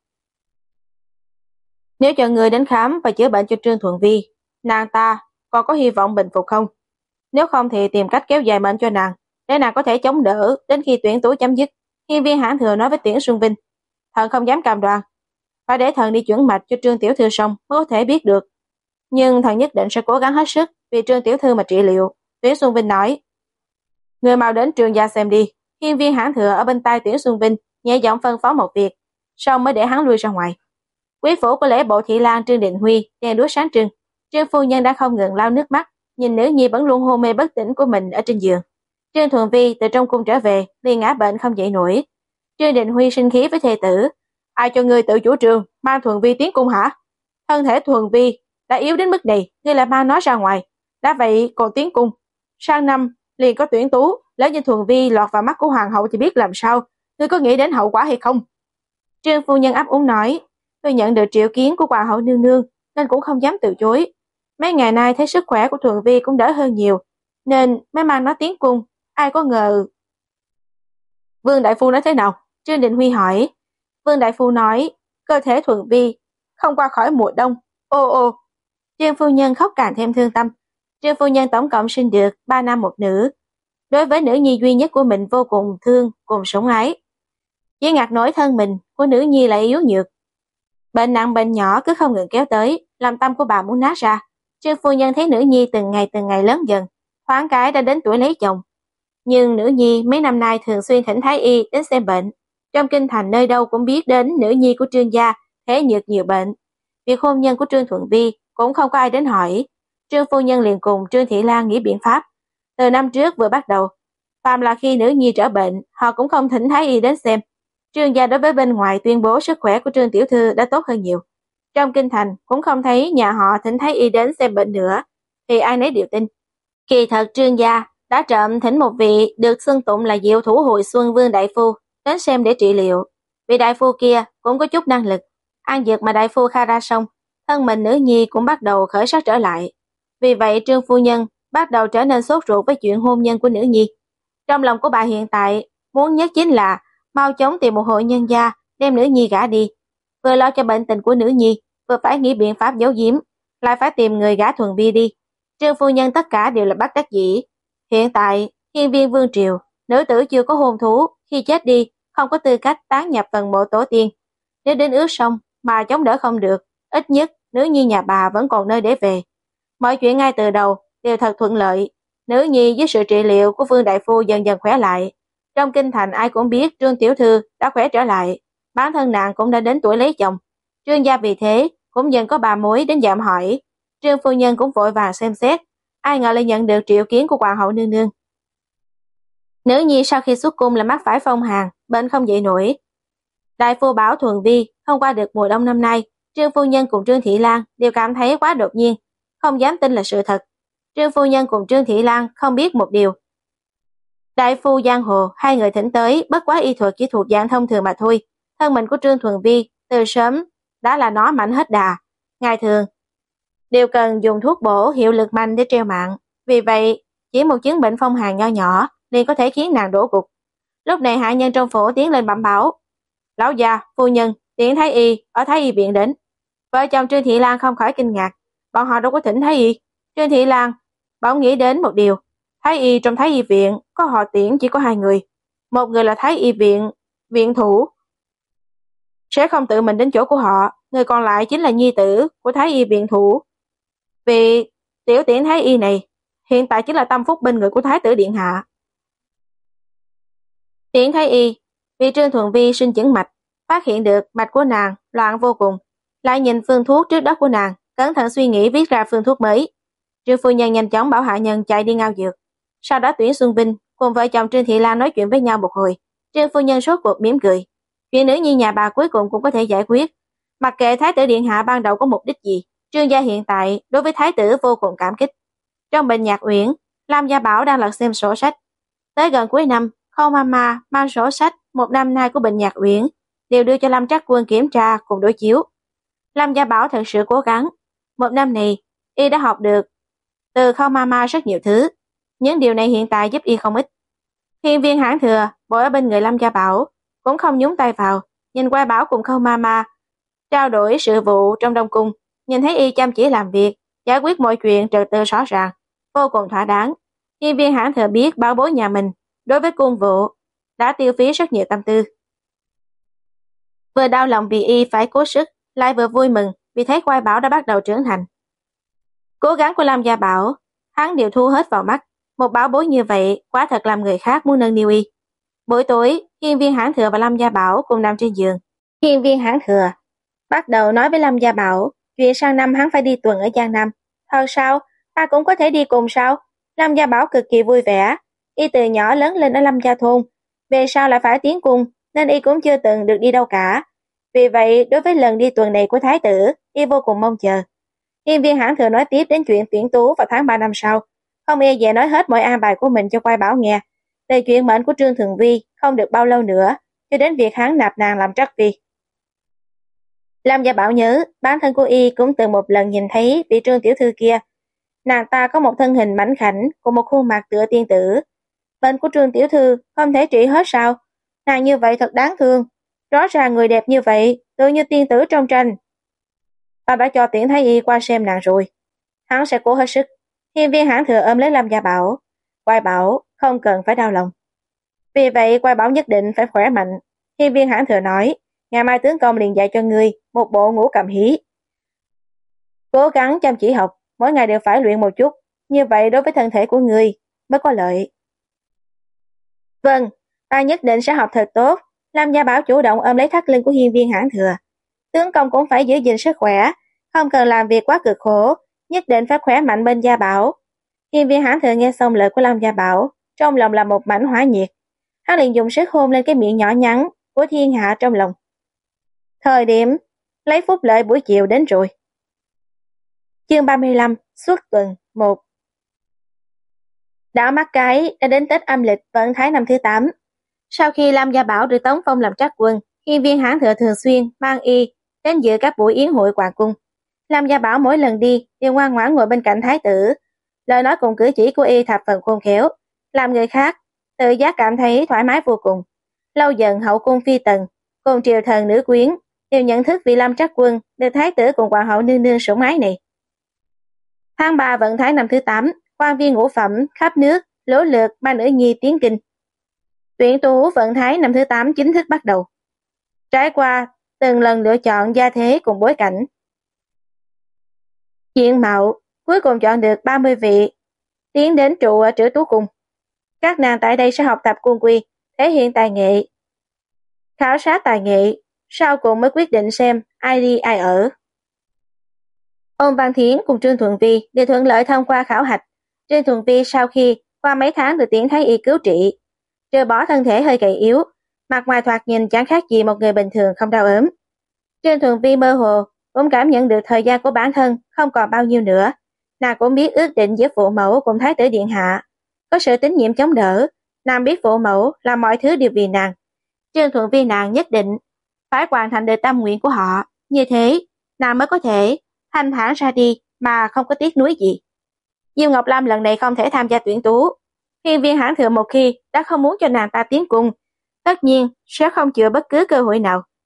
Nếu cho người đến khám và chữa bệnh cho Trương Thuận Vi, nàng ta còn có hy vọng bình phục không? Nếu không thì tìm cách kéo dài mệnh cho nàng, để nàng có thể chống đỡ đến khi tuyển tú chấm dứt. Hiên viên hãn thừa nói với Tuyển Xuân Vinh. Thần không dám cam đoan, phải để thần đi chuyển mạch cho Trương tiểu thư xong mới có thể biết được. Nhưng thần nhất định sẽ cố gắng hết sức vì Trương tiểu thư mà trị liệu. Tuyển Xuân Vinh nói. Người mau đến Trương gia xem đi. Hiên viên hãn thừa ở bên tai Tuyển Xuân Vinh nhẹ giọng phân phó một việc, sau mới để hắn lui ra ngoài. Quý phủ của lễ Bộ Thị Lan Trương Định Huy đèn đuốc sáng trưng. Trương phu nhân đã không ngừng lau nước mắt, nhìn nữ nhi vẫn luôn hôn mê bất tỉnh của mình ở trên giường. Trương Thuận Vi từ trong cung trở về, liền ngã bệnh không dậy nổi. Trương Định Huy sinh khí với thê tử. Ai cho ngươi tự chủ trương mang Thuận Vi tiến cung hả? Thân thể Thuận Vi đã yếu đến mức này, ngươi lại mang nó ra ngoài. Đã vậy còn tiến cung. Sang năm liền có tuyển tú, lỡ như Thuận Vi lọt vào mắt của hoàng hậu thì biết làm sao. Ngươi có nghĩ đến hậu quả hay không? Trương phu nhân ấp úng nói. Tôi nhận được triệu kiến của hoàng hậu nương nương nên cũng không dám từ chối. Mấy ngày nay thấy sức khỏe của Thuận Vi cũng đỡ hơn nhiều, nên mới mang nó tiến cung. Ai có ngờ. Vương đại phu nói thế nào? Trương Định Huy hỏi. Vương đại phu nói cơ thể Thuận Vi không qua khỏi mùa đông. Ô ô. Trương phu nhân khóc càng thêm thương tâm. Trương phu nhân tổng cộng sinh được ba nam một nữ. Đối với nữ nhi duy nhất của mình vô cùng thương cùng sủng ái. Chỉ ngạc nổi thân mình của nữ nhi lại yếu nhược. Bệnh nặng bệnh nhỏ cứ không ngừng kéo tới, làm tâm của bà muốn nát ra. Trương phu nhân thấy nữ nhi từng ngày từng ngày lớn dần, thoáng cái đã đến tuổi lấy chồng. Nhưng nữ nhi mấy năm nay thường xuyên thỉnh thái y đến xem bệnh. Trong kinh thành nơi đâu cũng biết đến nữ nhi của Trương gia thế nhược nhiều bệnh. Việc hôn nhân của Trương Thuận Vi cũng không có ai đến hỏi. Trương phu nhân liền cùng Trương Thị Lan nghĩ biện pháp. Từ năm trước vừa bắt đầu, phàm là khi nữ nhi trở bệnh, họ cũng không thỉnh thái y đến xem. Trương gia đối với bên ngoài tuyên bố sức khỏe của Trương tiểu thư đã tốt hơn nhiều. Trong kinh thành cũng không thấy nhà họ thỉnh thái y đến xem bệnh nữa, thì ai nấy đều tin. Kỳ thật Trương gia đã trộm thỉnh một vị được xưng tụng là diệu thủ hồi xuân Vương đại phu đến xem để trị liệu. Vị đại phu kia cũng có chút năng lực, ăn dược mà đại phu khai ra xong, thân mình nữ nhi cũng bắt đầu khởi sắc trở lại. Vì vậy Trương phu nhân bắt đầu trở nên sốt ruột với chuyện hôn nhân của nữ nhi. Trong lòng của bà hiện tại muốn nhất chính là mau chóng tìm một hội nhân gia đem nữ nhi gả đi, vừa lo cho bệnh tình của nữ nhi, vừa phải nghĩ biện pháp giấu giếm, lại phải tìm người gả Thuận Vi đi. Trương phu nhân tất cả đều là bất đắc dĩ. Hiện tại hiên viên vương triều, nữ tử chưa có hôn thú, khi chết đi không có tư cách tán nhập phần mộ tổ tiên. Nếu đến ước xong mà chống đỡ không được, ít nhất nữ nhi nhà bà vẫn còn nơi để về. Mọi chuyện ngay từ đầu đều thật thuận lợi. Nữ nhi với sự trị liệu của Vương đại phu dần dần khỏe lại. Trong kinh thành ai cũng biết Trương tiểu thư đã khỏe trở lại, bản thân nàng cũng đã đến tuổi lấy chồng. Trương gia vì thế cũng dần có bà mối đến dạm hỏi. Trương phu nhân cũng vội vàng xem xét, ai ngờ lại nhận được triệu kiến của hoàng hậu nương nương. Nữ nhi sau khi xuất cung là mắc phải phong hàn, bệnh không dậy nổi. Đại phu bảo Thuận Vi không qua được mùa đông năm nay. Trương phu nhân cùng Trương Thị Lan đều cảm thấy quá đột nhiên, không dám tin là sự thật. Trương phu nhân cùng Trương Thị Lan không biết một điều. Đại phu giang hồ hai người thỉnh tới bất quá y thuật chỉ thuộc dạng thông thường mà thôi. Thân mình của Trương Thuận Vi từ sớm đã là nó mạnh hết đà. Ngày thường đều cần dùng thuốc bổ hiệu lực mạnh để treo mạng. Vì vậy chỉ một chứng bệnh phong hàn nho nhỏ liền có thể khiến nàng đổ gục. Lúc này hạ nhân trong phủ tiến lên bẩm báo. Lão già, phu nhân, tiễn Thái Y ở Thái Y viện đến. Vợ chồng Trương Thị Lan không khỏi kinh ngạc, bọn họ đâu có thỉnh Thái Y. Trương Thị Lan bỗng nghĩ đến một điều, Thái Y trong Thái Y viện có họ Tiễn chỉ có hai người, một người là Thái Y viện viện thủ, sẽ không tự mình đến chỗ của họ, người còn lại chính là nhi tử của Thái Y viện thủ. Vì tiểu Tiễn Thái Y này hiện tại chính là tâm phúc bên người của Thái tử điện hạ. Tiễn Thái Y vì Trương Thuần Vi sinh chững mạch, phát hiện được mạch của nàng loạn vô cùng, lại nhìn phương thuốc trước đó của nàng, cẩn thận suy nghĩ viết ra phương thuốc mới. Trương phu nhân nhanh chóng bảo hạ nhân chạy đi ngao dược, sau đó tuyển Xuân Vinh cùng vợ chồng Trương Thị Lan nói chuyện với nhau một hồi. Trương phu nhân sốt cuộc mỉm cười, chuyện nữ nhi nhà bà cuối cùng cũng có thể giải quyết. Mặc kệ Thái tử điện hạ ban đầu có mục đích gì, Trương gia hiện tại đối với Thái tử vô cùng cảm kích. Trong bệnh nhạc uyển, Lam Gia Bảo đang lật xem sổ sách. Tới gần cuối năm, Khâu Mama mang sổ sách một năm nay của bệnh nhạc uyển đều đưa cho Lâm Trắc Quân kiểm tra cùng đối chiếu. Lam Gia Bảo thật sự cố gắng, một năm này y đã học được từ Khâu Mama rất nhiều thứ, những điều này hiện tại giúp y không ít. Hiên viên Hãn Thừa bồi ở bên người Lâm Gia Bảo cũng không nhúng tay vào, nhìn qua Bảo cùng Khâu Mama trao đổi sự vụ trong đông cung, nhìn thấy y chăm chỉ làm việc, giải quyết mọi chuyện trật tự rõ ràng, vô cùng thỏa đáng. Hiên viên Hãn Thừa biết bảo bối nhà mình đối với cung vụ đã tiêu phí rất nhiều tâm tư, vừa đau lòng vì y phải cố sức, lại vừa vui mừng vì thấy Quai Bảo đã bắt đầu trưởng thành. Cố gắng của Lam Gia Bảo hắn đều thu hết vào mắt, một bảo bối như vậy quá thật làm người khác muốn nâng niu y. Buổi tối, Hiên viên Hãn Thừa và Lam Gia Bảo cùng nằm trên giường. Hiên viên Hãn Thừa bắt đầu nói với Lam Gia Bảo chuyện sang năm hắn phải đi tuần ở Giang Nam. Thật sao? Ta cũng có thể đi cùng sao? Lam Gia Bảo cực kỳ vui vẻ. Y từ nhỏ lớn lên ở Lâm Gia Thôn, về sau lại phải tiến cung nên y cũng chưa từng được đi đâu cả. Vì vậy đối với lần đi tuần này của Thái tử, y vô cùng mong chờ. Hiên viên Hãn Thừa nói tiếp đến chuyện tuyển tú vào tháng ba năm sau, không e dè nói hết mọi an bài của mình cho Quai Bảo nghe. Về chuyện mệnh của Trương Thường Vi không được bao lâu nữa, cho đến việc hắn nạp nàng làm trắc vi. Lam Gia Bảo nhớ bản thân của y cũng từng một lần nhìn thấy vị Trương tiểu thư kia. Nàng ta có một thân hình mảnh khảnh cùng một khuôn mặt tựa tiên tử. Bệnh của Trương tiểu thư không thể trị hết sao? Nàng như vậy thật đáng thương. Rõ ràng người đẹp như vậy, tự như tiên tử trong tranh. Ta đã cho Tiễn Thái Y qua xem nàng rồi. Hắn sẽ cố hết sức. Hiên viên Hãn Thừa ôm lấy Lam Gia Bảo. Quai Bảo không cần phải đau lòng. Vì vậy Quai Bảo nhất định phải khỏe mạnh. Hiên viên Hãn Thừa nói, ngày mai tướng công liền dạy cho ngươi một bộ ngũ cầm hí. Cố gắng chăm chỉ học, mỗi ngày đều phải luyện một chút, như vậy đối với thân thể của ngươi mới có lợi. Vâng, ta nhất định sẽ học thật tốt. Lam Gia Bảo chủ động ôm lấy thắt lưng của Hiên viên Hãn Thừa. Tướng công cũng phải giữ gìn sức khỏe, không cần làm việc quá cực khổ, nhất định phải khỏe mạnh bên Gia Bảo. Hiên viên Hãn Thừa nghe xong lời của Lam Gia Bảo, trong lòng là một mảnh hỏa nhiệt. Hắn liền dùng sức hôn lên cái miệng nhỏ nhắn của thiên hạ trong lòng. Thời điểm lấy phúc lợi buổi chiều đến rồi. Chương ba mươi lăm, suốt tuần một. Đảo Mắt Cái đã đến Tết âm lịch vận Thái năm thứ tám. Sau khi Lam Gia Bảo được tống phong làm trắc quân, Hiên viên Hãn Thừa thường xuyên mang y đến dự các buổi yến hội hoàng cung. Lam Gia Bảo mỗi lần đi đều ngoan ngoãn ngồi bên cạnh thái tử, lời nói cùng cử chỉ của y thập phần khôn khéo, làm người khác tự giác cảm thấy thoải mái vô cùng. Lâu dần hậu cung phi tần cùng triều thần nữ quyến đều nhận thức vị Lam trắc quân được thái tử cùng hoàng hậu nương nương sủng ái này. Tháng ba vận Thái năm thứ tám, quan viên ngũ phẩm khắp nước lũ lượt ba nữ nhi tiến kinh. Tuyển tú vận Thái năm thứ tám chính thức bắt đầu. Trải qua từng lần lựa chọn gia thế cùng bối cảnh, diện mạo cuối cùng chọn được ba mươi vị tiến đến trụ ở Trữ Tú Cung. Các nàng tại đây sẽ học tập quân quy, thể hiện tài nghệ, khảo sát tài nghệ, sau cùng mới quyết định xem ai đi ai ở. Ôn Văn Thiến cùng Trương Thuần Vi đều thuận lợi thông qua khảo hạch. Trương Thuần Vi sau khi qua mấy tháng được Tiễn Thái Y cứu trị, trừ bỏ thân thể hơi gầy yếu, mặt ngoài thoạt nhìn chẳng khác gì một người bình thường không đau ốm. Trương Thuần Vi mơ hồ cũng cảm nhận được thời gian của bản thân không còn bao nhiêu nữa. Nàng cũng biết ước định giữa phụ mẫu cùng thái tử điện hạ có sự tín nhiệm chống đỡ. Nàng biết phụ mẫu làm mọi thứ đều vì nàng. Trương Thuần Vi nàng nhất định phải hoàn thành được tâm nguyện của họ, như thế nàng mới có thể thanh thản ra đi mà không có tiếc nuối gì. Diêu Ngọc Lam lần này không thể tham gia tuyển tú. Hiên viên Hãn Thừa một khi đã không muốn cho nàng ta tiến cung, tất nhiên sẽ không chừa bất cứ cơ hội nào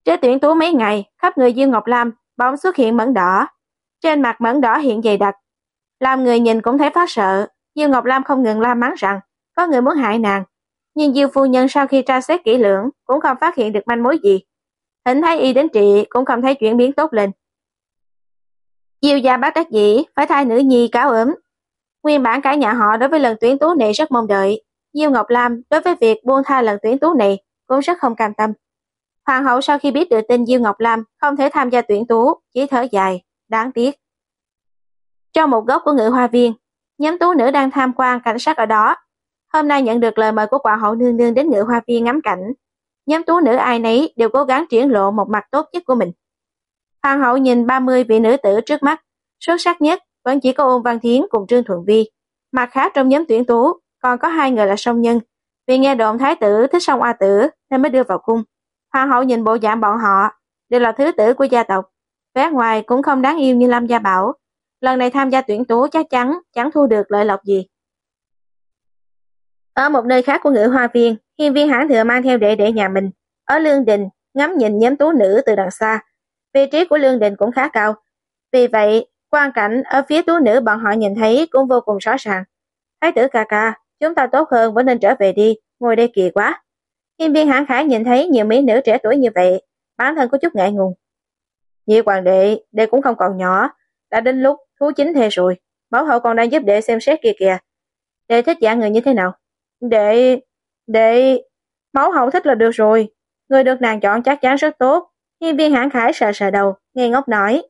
Trên tuyển tú mấy ngày, khắp người Diêu Ngọc Lam bỗng xuất hiện mẩn đỏ. Trên mặt mẩn đỏ hiện dày đặc, làm người nhìn cũng thấy phát sợ. Diêu Ngọc Lam không ngừng la mắng rằng có người muốn hại nàng, nhưng Diêu phu nhân sau khi tra xét kỹ lưỡng cũng không phát hiện được manh mối gì. Thỉnh Thái y đến trị cũng không thấy chuyển biến tốt lên. Diêu gia bác đắc dĩ phải thay nữ nhi cáo ốm. Nguyên bản cả nhà họ đối với lần tuyển tú này rất mong đợi. Diêu Ngọc Lam đối với việc buông tha lần tuyển tú này cũng rất không cam tâm. Hoàng hậu sau khi biết được tin Diêu Ngọc Lam không thể tham gia tuyển tú, chỉ thở dài, đáng tiếc. Trong một góc của Ngự Hoa Viên, nhóm tú nữ đang tham quan cảnh sắc ở đó. Hôm nay nhận được lời mời của Hoàng hậu nương nương đến Ngự Hoa Viên ngắm cảnh. Nhóm tú nữ ai nấy đều cố gắng triển lộ một mặt tốt nhất của mình. Hoàng hậu nhìn ba mươi vị nữ tử trước mắt, xuất sắc nhất vẫn chỉ có Ôn Văn Thiến cùng Trương Thuận Vi. Mặt khác trong nhóm tuyển tú còn có hai người là song nhân, vì nghe đồn thái tử thích song oa tử nên mới đưa vào cung. Hoàng hậu nhìn bộ dạng bọn họ đều là thứ tử của gia tộc, vẻ ngoài cũng không đáng yêu như Lâm Gia Bảo. Lần này tham gia tuyển tú chắc chắn chẳng thu được lợi lộc gì. Ở một nơi khác của Ngự Hoa Viên, Hiên Viên Hãn Thừa mang theo đệ đệ nhà mình ở Lương Đình ngắm nhìn nhóm tú nữ từ đằng xa. Vị trí của Lương Đình cũng khá cao, vì vậy quang cảnh ở phía tú nữ bọn họ nhìn thấy cũng vô cùng rõ ràng. Thái tử ca ca, chúng ta tốt hơn vẫn nên trở về đi, ngồi đây kỳ quá. Hiên Viên Hãn Khải nhìn thấy nhiều mỹ nữ trẻ tuổi như vậy, bản thân có chút ngại ngùng. Nhị hoàng đệ, đệ cũng không còn nhỏ, đã đến lúc thú chính thê rồi, mẫu hậu còn đang giúp đệ xem xét kia kìa. Đệ thích dạng người như thế nào? Đệ, đệ, mẫu hậu thích là được rồi, người được nàng chọn chắc chắn rất tốt. Hiên Viên Hãn Khải sờ sờ đầu, ngây ngốc nói.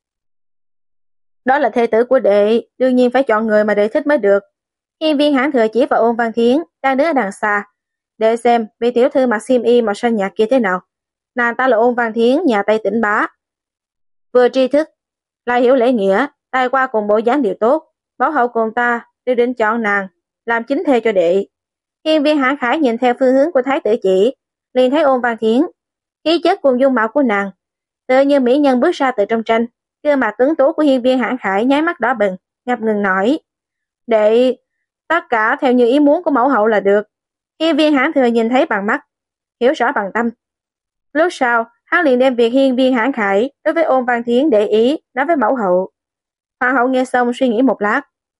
Đó là thê tử của đệ, đương nhiên phải chọn người mà đệ thích mới được. Hiên Viên Hãn Thừa chỉ vào Ôn Văn Thiến đang đứng ở đằng xa. Để xem vị tiểu thư mặc xiêm y màu xanh nhạt kia thế nào. Nàng ta là Ôn Văn Thiến nhà Tây Tỉnh Bá. Vừa tri thức, lại hiểu lễ nghĩa, tài qua cùng bộ dáng đều tốt. Bảo hậu cùng ta đều định chọn nàng làm chính thê cho đệ. Hiên Viên Hãn Khải nhìn theo phương hướng của thái tử chỉ, liền thấy Ôn Văn Thiến, khí chất cùng dung mạo của nàng tựa như mỹ nhân bước ra từ trong tranh. Gương mặt tuấn tú của Hiên Viên Hãn Khải nháy mắt đỏ bừng, ngập ngừng nói: đệ, tất cả theo như ý muốn của mẫu hậu là được. Hiên Viên Hãn Thừa nhìn thấy bằng mắt, hiểu rõ bằng tâm. Lúc sau hắn liền đem việc Hiên Viên Hãn Khải đối với Ôn Văn Thiến để ý nói với mẫu hậu. Hoàng hậu nghe xong suy nghĩ một lát,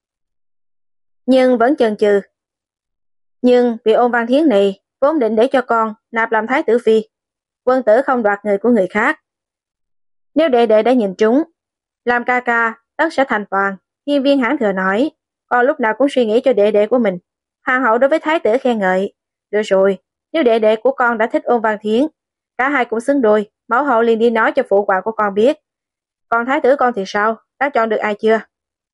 nhưng vẫn chần chừ. Nhưng vì Ôn Văn Thiến này vốn định để cho con nạp làm thái tử phi, quân tử không đoạt người của người khác. Nếu đệ đệ đã nhìn trúng, làm ca ca tất sẽ thành toàn. Hiên Viên Hãn Thừa nói, con lúc nào cũng suy nghĩ cho đệ đệ của mình. Hoàng hậu đối với thái tử khen ngợi. Được rồi, nếu đệ đệ của con đã thích Ôn Văn Thiến, cả hai cũng xứng đôi, mẫu hậu liền đi nói cho phụ hoàng của con biết. Còn thái tử con thì sao, đã chọn được ai chưa?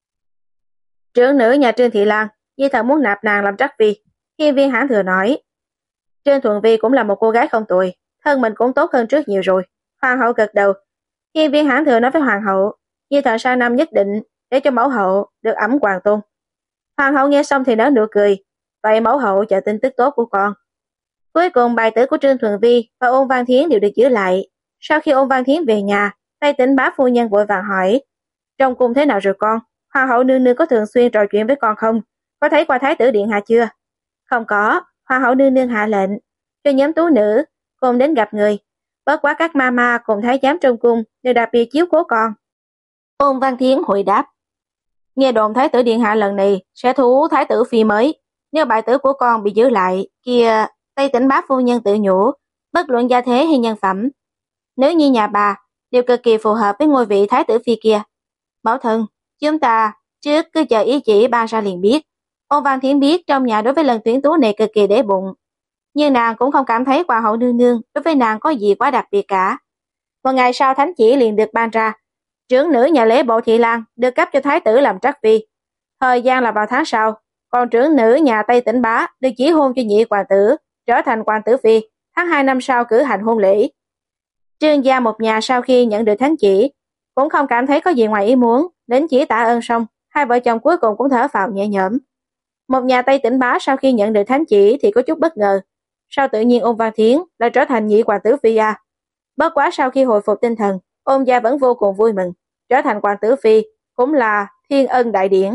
Trưởng nữ nhà Trương Thị Lan, Di thần muốn nạp nàng làm trắc phi. Hiên Viên Hãn Thừa nói. Trương Thuận Vi cũng là một cô gái không tồi, thân mình cũng tốt hơn trước nhiều rồi. Hoàng hậu gật đầu. Hiên Viên Hãn Thừa nói với hoàng hậu, Di thần sang năm nhất định để cho mẫu hậu được ẵm hoàng tôn. Hoàng hậu nghe xong thì nở nụ cười. Vậy mẫu hậu chờ tin tức tốt của con. Cuối cùng bài tử của Trương Thuận Vi và Ôn Văn Thiến đều được giữ lại. Sau khi Ôn Văn Thiến về nhà, Tây Tỉnh Bá phu nhân vội vàng hỏi, trong cung thế nào rồi con? Hoàng hậu nương nương có thường xuyên trò chuyện với con không? Có thấy qua thái tử điện hạ chưa? Không có. Hoàng hậu nương nương hạ lệnh cho nhóm tú nữ cùng đến gặp người. Bất quá các mama cùng thái giám trong cung đều đặc biệt chiếu cố con. Ôn Văn Thiến hồi đáp, nghe đồn thái tử điện hạ lần này sẽ thu thái tử phi mới. Nếu bài tử của con bị giữ lại, kia Tây Tỉnh Bá phu nhân tự nhủ, bất luận gia thế hay nhân phẩm, nếu như nhà bà đều cực kỳ phù hợp với ngôi vị thái tử phi kia. Mẫu thân, chúng ta trước cứ chờ ý chỉ ban ra liền biết. Ôn Văn Thiến biết trong nhà đối với lần tuyển tú này cực kỳ để bụng, nhưng nàng cũng không cảm thấy Hoàng hậu nương nương đối với nàng có gì quá đặc biệt cả. Một ngày sau thánh chỉ liền được ban ra, trưởng nữ nhà Lễ Bộ Thị Lan được cấp cho thái tử làm trắc phi. Thời gian là vào tháng sau, còn trưởng nữ nhà Tây Tỉnh Bá được chỉ hôn cho nhị hoàng tử, trở thành hoàng tử phi, tháng hai năm sau cử hành hôn lễ. Trương gia một nhà sau khi nhận được thánh chỉ, cũng không cảm thấy có gì ngoài ý muốn, đến chỉ tạ ơn xong, hai vợ chồng cuối cùng cũng thở phào nhẹ nhõm. Một nhà Tây Tỉnh Bá sau khi nhận được thánh chỉ thì có chút bất ngờ, sao tự nhiên Ôn Văn Thiến lại trở thành nhị hoàng tử phi à? Bất quá sau khi hồi phục tinh thần, Ôn gia vẫn vô cùng vui mừng, trở thành hoàng tử phi cũng là thiên ân đại điển.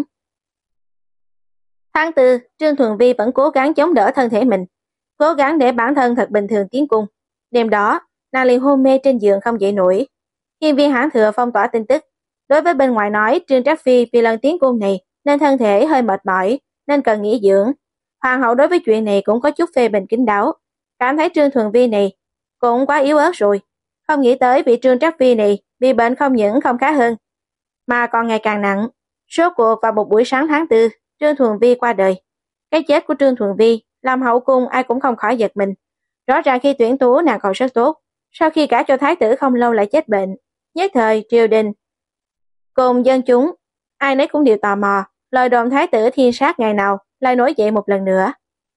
Tháng tư, Trương Thuần Vi vẫn cố gắng chống đỡ thân thể mình, cố gắng để bản thân thật bình thường tiến cung. Đêm đó, nàng liền hôn mê trên giường không dậy nổi. Hiên viên hãn thừa phong tỏa tin tức, đối với bên ngoài nói Trương Trác Phi vì lần tiến cung này nên thân thể hơi mệt mỏi, nên cần nghỉ dưỡng. Hoàng hậu đối với chuyện này cũng có chút phê bình kín đáo, cảm thấy Trương Thuần Vi này cũng quá yếu ớt rồi, không nghĩ tới vị Trương Trác Phi này bị bệnh không những không khá hơn, mà còn ngày càng nặng. Rốt cuộc vào một buổi sáng tháng tư, Trương Thuần Vi qua đời. Cái chết của Trương Thuần Vi làm hậu cung ai cũng không khỏi giật mình. Rõ ràng khi tuyển tú nàng còn rất tốt, sau khi cả cho thái tử không lâu lại chết bệnh, nhất thời triều đình cùng dân chúng ai nấy cũng đều tò mò, lời đồn thái tử thiên sát ngày nào lại nổi dậy một lần nữa.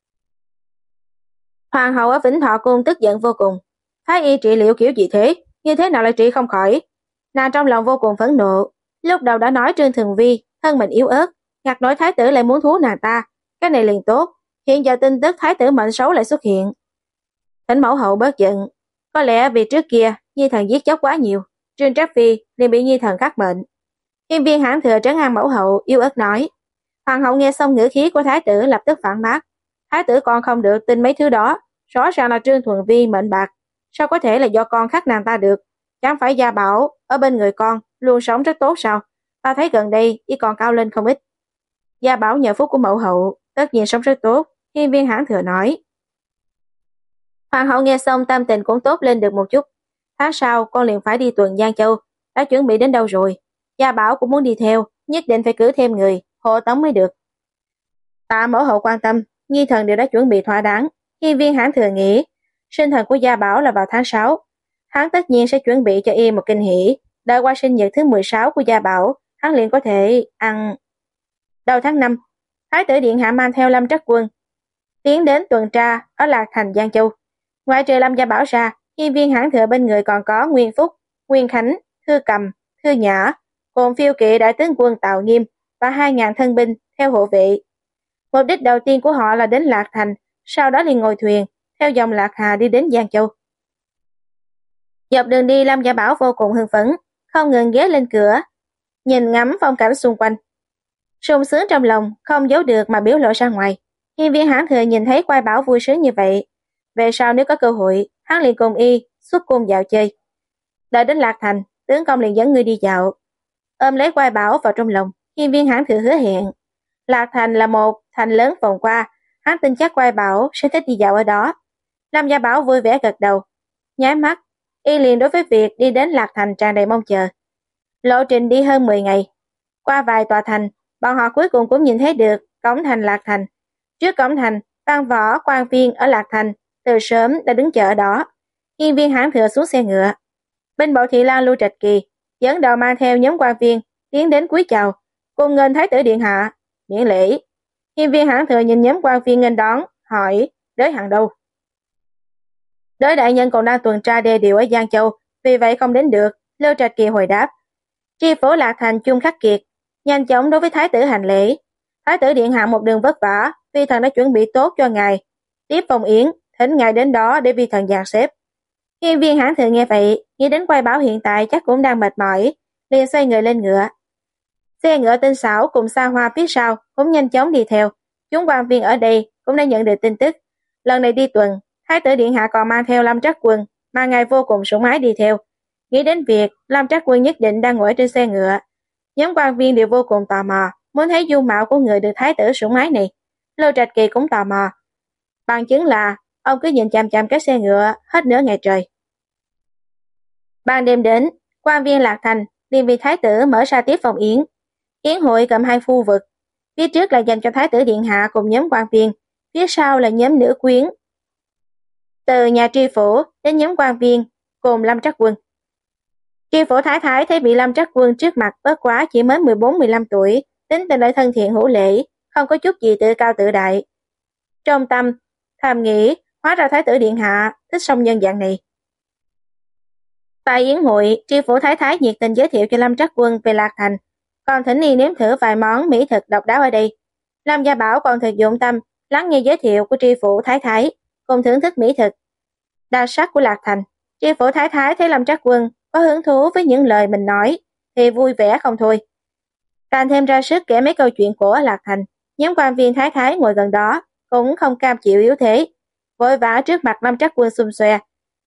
Hoàng hậu ở Vĩnh Thọ cung tức giận vô cùng, thái y trị liệu kiểu gì thế, như thế nào lại trị không khỏi? Nàng trong lòng vô cùng phẫn nộ, lúc đầu đã nói Trương Thuần Vi thân mình yếu ớt, ngặt nổi thái tử lại muốn thú nàng ta, cái này liền tốt. Hiện giờ tin tức thái tử mệnh xấu lại xuất hiện. Thỉnh mẫu hậu bớt giận, có lẽ vì trước kia nhi thần giết chóc quá nhiều, Trương Trác Phi liền bị nhi thần khắc mệnh. Hiên viên hãn thừa trấn an mẫu hậu, yếu ớt nói. Hoàng hậu nghe xong ngữ khí của thái tử lập tức phản bác, thái tử con không được tin mấy thứ đó, rõ ràng là Trương Thuần Vi mệnh bạc, sao có thể là do con khắc nàng ta được? Chẳng phải Gia Bảo ở bên người con luôn sống rất tốt sao? Ta thấy gần đây y còn cao lên không ít. Gia Bảo nhờ phúc của mẫu hậu tất nhiên sống rất tốt, hiên viên hãn thừa nói. Hoàng hậu nghe xong tâm tình cũng tốt lên được một chút. Tháng sau con liền phải đi tuần Giang Châu, đã chuẩn bị đến đâu rồi? Gia Bảo cũng muốn đi theo, nhất định phải cử thêm người hộ tống mới được. Tạ mẫu hậu quan tâm, nhi thần đều đã chuẩn bị thỏa đáng. Hiên viên hãn thừa nghĩ sinh thần của Gia Bảo là vào tháng sáu, hắn tất nhiên sẽ chuẩn bị cho y một kinh hỉ, đợi qua sinh nhật thứ mười sáu của Gia Bảo, hắn liền có thể ăn. Đầu tháng năm, thái tử điện hạ mang theo Lâm Trắc Quân tiến đến tuần tra ở Lạc Thành Giang Châu. Ngoài trừ Lâm Gia Bảo ra, hiên viên hãn thừa bên người còn có Nguyên Phúc, Nguyên Khánh, Thư Cầm, Thư Nhã, cùng phiêu kỵ đại tướng quân Tào Nghiêm và hai ngàn thân binh theo hộ vệ. Mục đích đầu tiên của họ là đến Lạc Thành, sau đó liền ngồi thuyền theo dòng Lạc Hà đi đến Giang Châu. Dọc đường đi, Lâm Gia Bảo vô cùng hưng phấn, không ngừng ghé lên cửa nhìn ngắm phong cảnh xung quanh, sung sướng trong lòng không giấu được mà biểu lộ ra ngoài. Hiên viên hãn thừa nhìn thấy Quai Bảo vui sướng như vậy, về sau nếu có cơ hội hắn liền cùng y xuất cung dạo chơi. Đợi đến Lạc Thành, tướng công liền dẫn người đi dạo. Ôm lấy Quai Bảo vào trong lòng, hiên viên hãn thừa hứa hẹn Lạc Thành là một thành lớn vòng qua, hắn tin chắc Quai Bảo sẽ thích đi dạo ở đó. Lâm Gia Bảo vui vẻ gật đầu, nháy mắt y liền đối với việc đi đến Lạc Thành tràn đầy mong chờ. Lộ trình đi hơn mười ngày, qua vài tòa thành, bọn họ cuối cùng cũng nhìn thấy được cổng thành Lạc Thành. Trước cổng thành, văn võ quan viên ở Lạc Thành từ sớm đã đứng chờ ở đó. Hiên viên hãn thừa xuống xe ngựa, bên bộ thị lang Lưu Trạch Kỳ dẫn đầu mang theo nhóm quan viên tiến đến cúi chào, cùng nghênh thái tử điện hạ, miễn lễ. Hiên viên hãn thừa nhìn nhóm quan viên nghênh đón, hỏi đới hằng đâu? Đới đại nhân còn đang tuần tra đê điều ở Giang Châu, vì vậy không đến được. Lưu Trạch Kỳ hồi đáp. Tri phủ Lạc Thành Chung Khắc Kiệt nhanh chóng đối với thái tử hành lễ. Thái tử điện hạ một đường vất vả, vi thần đã chuẩn bị tốt cho ngài tiếp phong yến, thỉnh ngài đến đó để vi thần dàn xếp. Hiên viên hãn thừa nghe vậy, nghĩ đến Quai Bảo hiện tại chắc cũng đang mệt mỏi, liền xoay người lên ngựa. Xe ngựa tinh xảo cùng xa hoa phía sau cũng nhanh chóng đi theo. Chúng quan viên ở đây cũng đã nhận được tin tức, lần này đi tuần, thái tử điện hạ còn mang theo Lâm Trắc Quân mà ngài vô cùng sủng ái đi theo. Nghĩ đến việc Lâm Trắc Quân nhất định đang ngồi trên xe ngựa, nhóm quan viên đều vô cùng tò mò, muốn thấy dung mạo của người được thái tử sủng ái này. Lưu Trạch Kỳ cũng tò mò, bằng chứng là ông cứ nhìn chằm chằm cái xe ngựa hết nửa ngày trời. Ban đêm đến, quan viên Lạc Thành liền vì thái tử mở ra tiếp phòng yến. Yến hội gồm hai khu vực, phía trước là dành cho thái tử điện hạ cùng nhóm quan viên, phía sau là nhóm nữ quyến từ nhà tri phủ đến nhóm quan viên cùng Lâm Trắc Quân. Tri phủ thái thái thấy bị Lâm Trắc Quân trước mặt bất quá chỉ mới mười bốn mười lăm tuổi, tính tình lại thân thiện hữu lễ, không có chút gì tự cao tự đại. Trong tâm thầm nghĩ, hóa ra thái tử điện hạ thích song nhân dạng này. Tại yến hội, tri phủ thái thái nhiệt tình giới thiệu cho Lâm Trắc Quân về Lạc Thành, còn thỉnh y nếm thử vài món mỹ thực độc đáo ở đây. Lâm Gia Bảo còn thật dụng tâm lắng nghe giới thiệu của tri phủ thái thái, cùng thưởng thức mỹ thực đặc sắc của Lạc Thành. Tri phủ thái thái thấy Lâm Trắc Quân có hứng thú với những lời mình nói thì vui vẻ không thôi, càng thêm ra sức kể mấy câu chuyện cổ ở Lạc Thành. Nhóm quan viên thái thái ngồi gần đó cũng không cam chịu yếu thế, vội vã trước mặt Lâm Trắc Quân xum xoe,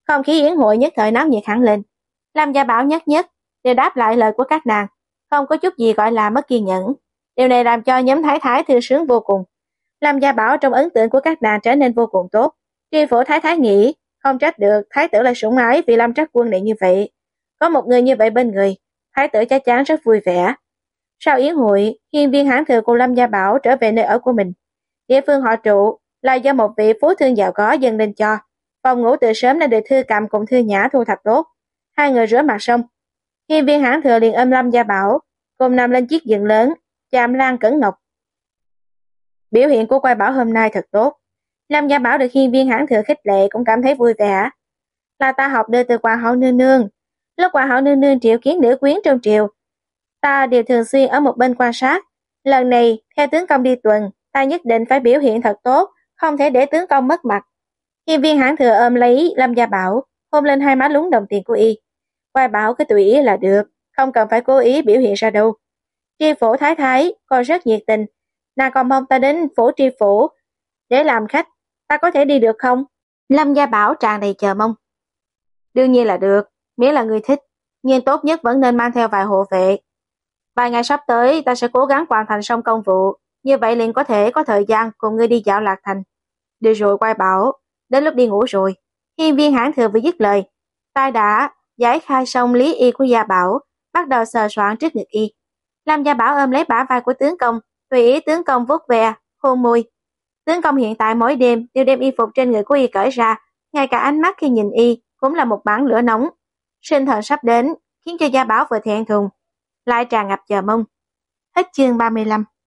Không khí yến hội nhất thời náo nhiệt hẳn lên. Lâm Gia Bảo nhất nhất đều đáp lại lời của các nàng, không có chút gì gọi là mất kiên nhẫn. Điều này làm cho nhóm thái thái thư sướng vô cùng. Lâm Gia Bảo trong ấn tượng của các nàng trở nên vô cùng tốt. Tri phủ thái thái nghĩ, không trách được thái tử lại sủng ái vì Lâm Trắc Quân này như vậy. Có một người như vậy bên người, thái tử chắc chắn rất vui vẻ. Sau yến hội, hiên viên hãn thừa cùng Lâm Gia Bảo trở về nơi ở của mình. Địa phương họ trụ là do một vị phú thương giàu có dâng lên cho. Phòng ngủ từ sớm đã được Thư Cầm cùng Thư Nhã thu thập tốt. Hai người rửa mặt xong, hiên viên hãn thừa liền ôm Lâm Gia Bảo cùng nằm lên chiếc giường lớn, chạm lan cẩn ngọc. Biểu hiện của Quai Bảo hôm nay thật tốt. Lâm Gia Bảo được hiên viên hãn thừa khích lệ cũng cảm thấy vui vẻ. Là ta học được từ Hoàng hậu nương nương. Lúc Hoàng hậu nương nương triệu kiến nữ quyến trong triều, ta đều thường xuyên ở một bên quan sát. Lần này, theo tướng công đi tuần, ta nhất định phải biểu hiện thật tốt, không thể để tướng công mất mặt. Hiên viên hãn thừa ôm lấy Lâm Gia Bảo, hôn lên hai má lúng đồng tiền của y. Quai Bảo cứ tùy ý là được, không cần phải cố ý biểu hiện ra đâu. Tri phủ thái thái còn rất nhiệt tình, nàng còn mong ta đến phủ tri phủ để làm khách, ta có thể đi được không? Lâm Gia Bảo tràn đầy chờ mong. Đương nhiên là được, miễn là người thích, nhưng tốt nhất vẫn nên mang theo vài hộ vệ. Vài ngày sắp tới ta sẽ cố gắng hoàn thành xong công vụ, như vậy liền có thể có thời gian cùng ngươi đi dạo Lạc Thành. Được rồi Quai Bảo, đến lúc đi ngủ rồi. Hiên viên hãn thừa vừa dứt lời, ta đã giải khai xong lý y của Gia Bảo, bắt đầu sờ soạn trước ngực y. Lâm Gia Bảo ôm lấy bả vai của tướng công, tùy ý tướng công vuốt ve, hôn môi. Tướng công hiện tại mỗi đêm đều đem y phục trên người của y cởi ra, ngay cả ánh mắt khi nhìn y cũng là một bản lửa nóng. Sinh thần sắp đến khiến cho Gia Bảo vừa thẹn thùng lại tràn ngập chờ mong. Hết chương ba mươi lăm.